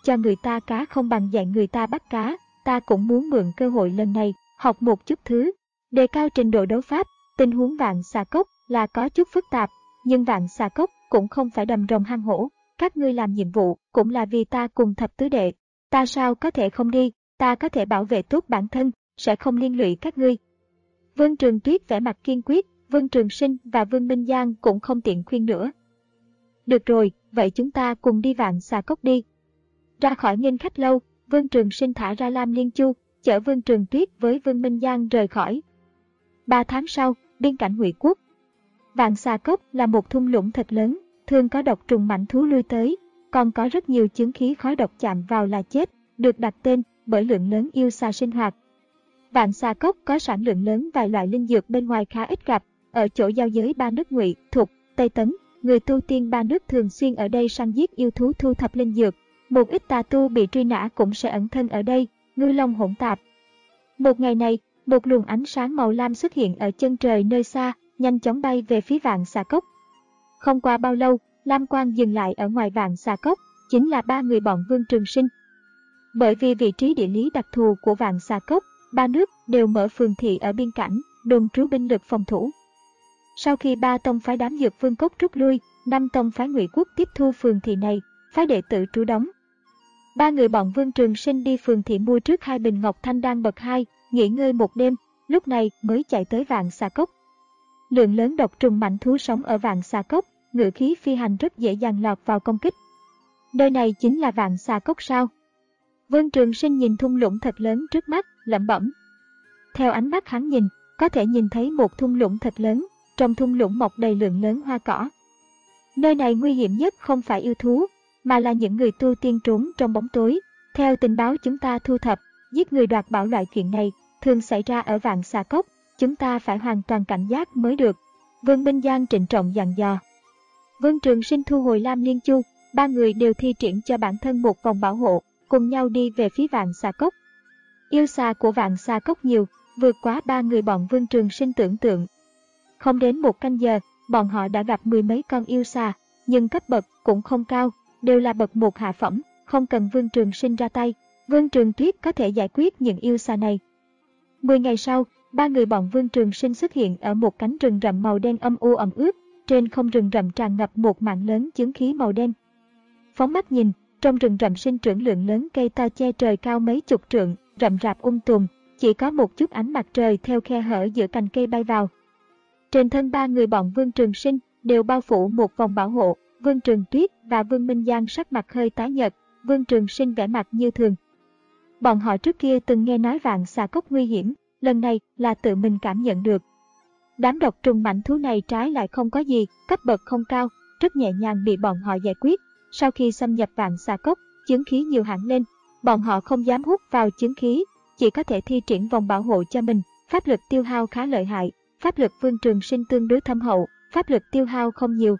cho người ta cá không bằng dạy người ta bắt cá, ta cũng muốn mượn cơ hội lần này, học một chút thứ. Đề cao trình độ đấu pháp, tình huống Vạn Xà Cốc là có chút phức tạp, nhưng Vạn Xà Cốc cũng không phải đầm rồng hang hổ. Các ngươi làm nhiệm vụ cũng là vì ta cùng thập tứ đệ. Ta sao có thể không đi, ta có thể bảo vệ tốt bản thân, sẽ không liên lụy các ngươi. Vương Trường Tuyết vẻ mặt kiên quyết, Vương Trường Sinh và Vương Minh Giang cũng không tiện khuyên nữa. Được rồi, vậy chúng ta cùng đi Vạn Xà Cốc đi. Ra khỏi nghênh khách lâu, Vương Trường Sinh thả ra Lam Liên Chu, chở Vương Trường Tuyết với Vương Minh Giang rời khỏi. Ba tháng sau, biên cảnh Ngụy Quốc. Vạn Xà Cốc là một thung lũng thật lớn, thường có độc trùng mãnh thú lui tới, còn có rất nhiều chứng khí khói độc chạm vào là chết, được đặt tên bởi lượng lớn yêu xà sinh hoạt. Vạn Xà Cốc có sản lượng lớn vài loại linh dược bên ngoài khá ít gặp, ở chỗ giao giới ba nước Ngụy, Thục, Tây Tấn, người tu tiên ba nước thường xuyên ở đây săn giết yêu thú thu thập linh dược. Một ít tà tu bị truy nã cũng sẽ ẩn thân ở đây, ngư long hỗn tạp. Một ngày này, một luồng ánh sáng màu lam xuất hiện ở chân trời nơi xa, nhanh chóng bay về phía Vạn Xà Cốc. Không qua bao lâu, lam quang dừng lại ở ngoài Vạn Xà Cốc, chính là ba người bọn Vương Trường Sinh. Bởi vì vị trí địa lý đặc thù của Vạn Xà Cốc, ba nước đều mở phường thị ở biên cảnh, đồn trú binh lực phòng thủ. Sau khi ba tông phái đám dược vương cốc rút lui, năm tông phái Ngụy Quốc tiếp thu phường thị này, phái đệ tử trú đóng. Ba người bọn Vương Trường Sinh đi phường thị mua trước hai bình ngọc thanh đan bậc hai, nghỉ ngơi một đêm, lúc này mới chạy tới Vạn Xà Cốc. Lượng lớn độc trùng mãnh thú sống ở Vạn Xà Cốc, ngự khí phi hành rất dễ dàng lọt vào công kích. Nơi này chính là Vạn Xà Cốc sao? Vương Trường Sinh nhìn thung lũng thật lớn trước mắt, lẩm bẩm. Theo ánh mắt hắn nhìn, có thể nhìn thấy một thung lũng thật lớn, trong thung lũng mọc đầy lượng lớn hoa cỏ. Nơi này nguy hiểm nhất không phải yêu thú, mà là những người tu tiên trốn trong bóng tối. Theo tình báo chúng ta thu thập, giết người đoạt bảo loại chuyện này thường xảy ra ở Vạn Xà Cốc, chúng ta phải hoàn toàn cảnh giác mới được. Vương Minh Giang trịnh trọng dặn dò. Vương Trường Sinh thu hồi Lam Liên Chu, ba người đều thi triển cho bản thân một vòng bảo hộ, cùng nhau đi về phía Vạn Xà Cốc. Yêu xà của Vạn Xà Cốc nhiều, vượt quá ba người bọn Vương Trường Sinh tưởng tượng. Không đến một canh giờ, bọn họ đã gặp mười mấy con yêu xà, nhưng cấp bậc cũng không cao, đều là bậc một hạ phẩm, không cần Vương Trường Sinh ra tay. Vương Trường Tuyết có thể giải quyết những yêu xà này. Mười ngày sau, ba người bọn Vương Trường Sinh xuất hiện ở một cánh rừng rậm màu đen âm u ẩm ướt, trên không rừng rậm tràn ngập một mảng lớn chứng khí màu đen. Phóng mắt nhìn, trong rừng rậm sinh trưởng lượng lớn cây to che trời cao mấy chục trượng, rậm rạp um tùm, chỉ có một chút ánh mặt trời theo khe hở giữa cành cây bay vào. Trên thân ba người bọn Vương Trường Sinh đều bao phủ một vòng bảo hộ. Vương Trường Tuyết và Vương Minh Giang sắc mặt hơi tái nhợt, Vương Trường Sinh vẻ mặt như thường. Bọn họ trước kia từng nghe nói Vạn Xà Cốc nguy hiểm, lần này là tự mình cảm nhận được. Đám độc trùng mãnh thú này trái lại không có gì, cấp bậc không cao, rất nhẹ nhàng bị bọn họ giải quyết. Sau khi xâm nhập Vạn Xà Cốc, chứng khí nhiều hẳn lên, bọn họ không dám hút vào chứng khí, chỉ có thể thi triển vòng bảo hộ cho mình, pháp lực tiêu hao khá lợi hại, pháp lực Vương Trường Sinh tương đối thâm hậu, pháp lực tiêu hao không nhiều.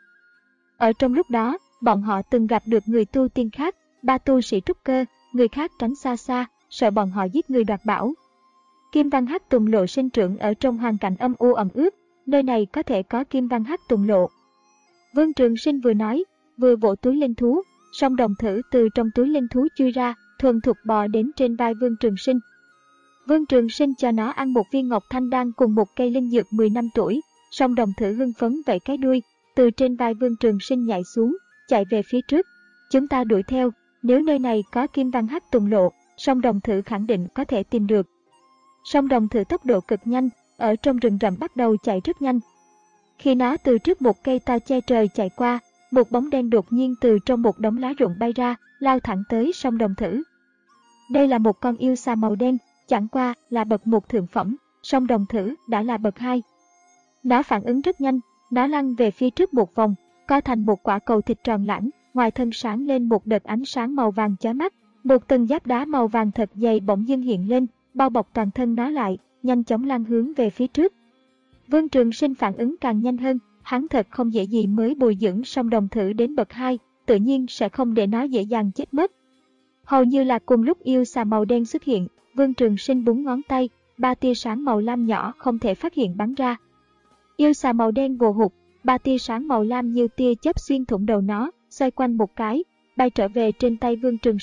Ở trong lúc đó, bọn họ từng gặp được người tu tiên khác, ba tu sĩ trúc cơ, người khác tránh xa xa, sợ bọn họ giết người đoạt bảo. Kim văn hắc tùng lộ sinh trưởng ở trong hoàn cảnh âm u ẩm ướt, nơi này có thể có kim văn hắc tùng lộ. Vương Trường Sinh vừa nói, vừa vỗ túi linh thú, song đồng thử từ trong túi linh thú chui ra, thuần thục bò đến trên vai Vương Trường Sinh. Vương Trường Sinh cho nó ăn một viên ngọc thanh đan cùng một cây linh dược mười năm tuổi, song đồng thử hưng phấn vẫy cái đuôi, từ trên vai Vương Trường Sinh nhảy xuống, chạy về phía trước. Chúng ta đuổi theo, nếu nơi này có kim văn hắc tùng lộ, song đồng thử khẳng định có thể tìm được. Song đồng thử tốc độ cực nhanh, ở trong rừng rậm bắt đầu chạy rất nhanh. Khi nó từ trước một cây to che trời chạy qua, một bóng đen đột nhiên từ trong một đống lá rụng bay ra, lao thẳng tới song đồng thử. Đây là một con yêu xà màu đen, chẳng qua là bậc một thượng phẩm, song đồng thử đã là bậc hai. Nó phản ứng rất nhanh, nó lăn về phía trước một vòng, co thành một quả cầu thịt tròn lẳng, ngoài thân sáng lên một đợt ánh sáng màu vàng chói mắt, một tầng giáp đá màu vàng thật dày bỗng dưng hiện lên, bao bọc toàn thân nó lại, nhanh chóng lăn hướng về phía trước. Vương Trường Sinh phản ứng càng nhanh hơn, hắn thật không dễ gì mới bồi dưỡng song đồng thử đến bậc hai, tự nhiên sẽ không để nó dễ dàng chết mất. Hầu như là cùng lúc yêu xà màu đen xuất hiện, Vương Trường Sinh búng ngón tay, ba tia sáng màu lam nhỏ không thể phát hiện bắn ra. Yêu xà màu đen vồ hụt, ba tia sáng màu lam như tia chớp xuyên thủng đầu nó, xoay quanh một cái, bay trở về trên tay Vương Trường Sinh,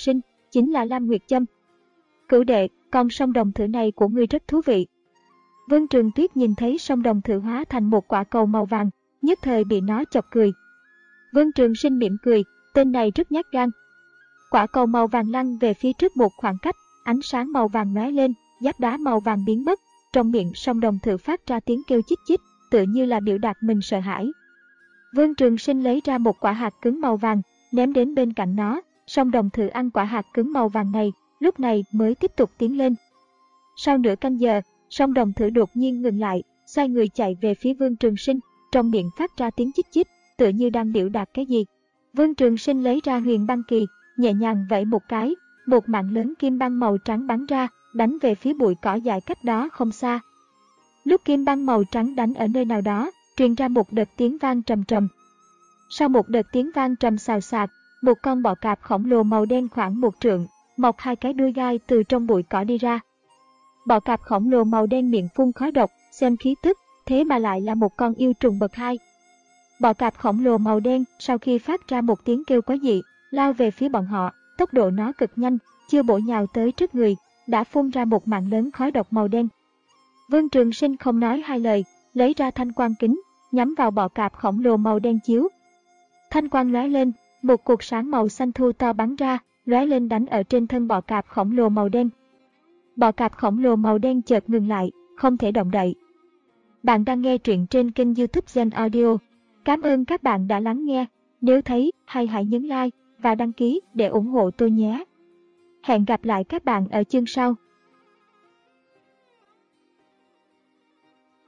chính là Lam Nguyệt Châm. Cửu đệ, con sông đồng thử này của ngươi rất thú vị. Vân Trường Tuyết nhìn thấy sông đồng thử hóa thành một quả cầu màu vàng, nhất thời bị nó chọc cười. Vân Trường Sinh mỉm cười, tên này rất nhát gan. Quả cầu màu vàng lăn về phía trước một khoảng cách, ánh sáng màu vàng lóe lên, giáp đá màu vàng biến mất, trong miệng sông đồng thử phát ra tiếng kêu chích chích, tựa như là biểu đạt mình sợ hãi. Vân Trường Sinh lấy ra một quả hạt cứng màu vàng, ném đến bên cạnh nó, sông đồng thử ăn quả hạt cứng màu vàng này, lúc này mới tiếp tục tiến lên. Sau nửa canh giờ, sông đồng thử đột nhiên ngừng lại, xoay người chạy về phía Vương Trường Sinh, trong miệng phát ra tiếng chích chích, tựa như đang biểu đạt cái gì. Vương Trường Sinh lấy ra huyền băng kỳ, nhẹ nhàng vẫy một cái, một mạng lớn kim băng màu trắng bắn ra, đánh về phía bụi cỏ dại cách đó không xa. Lúc kim băng màu trắng đánh ở nơi nào đó, truyền ra một đợt tiếng vang trầm trầm. Sau một đợt tiếng vang trầm xào xạc, một con bọ cạp khổng lồ màu đen khoảng một trượng, mọc hai cái đuôi gai từ trong bụi cỏ đi ra. Bọ cạp khổng lồ màu đen miệng phun khói độc, xem khí tức, thế mà lại là một con yêu trùng bậc hai. Bọ cạp khổng lồ màu đen sau khi phát ra một tiếng kêu quái dị, lao về phía bọn họ, tốc độ nó cực nhanh, chưa bổ nhào tới trước người, đã phun ra một mảng lớn khói độc màu đen. Vương Trường Sinh không nói hai lời, lấy ra thanh quang kính, nhắm vào bọ cạp khổng lồ màu đen chiếu. Thanh quang lóe lên, một cột sáng màu xanh thu to bắn ra, lóe lên đánh ở trên thân bọ cạp khổng lồ màu đen. Bọ cạp khổng lồ màu đen chợt ngừng lại, không thể động đậy. Bạn đang nghe truyện trên kênh YouTube Gen Audio. Cảm ơn các bạn đã lắng nghe. Nếu thấy hay hãy nhấn like và đăng ký để ủng hộ tôi nhé. Hẹn gặp lại các bạn ở chương sau.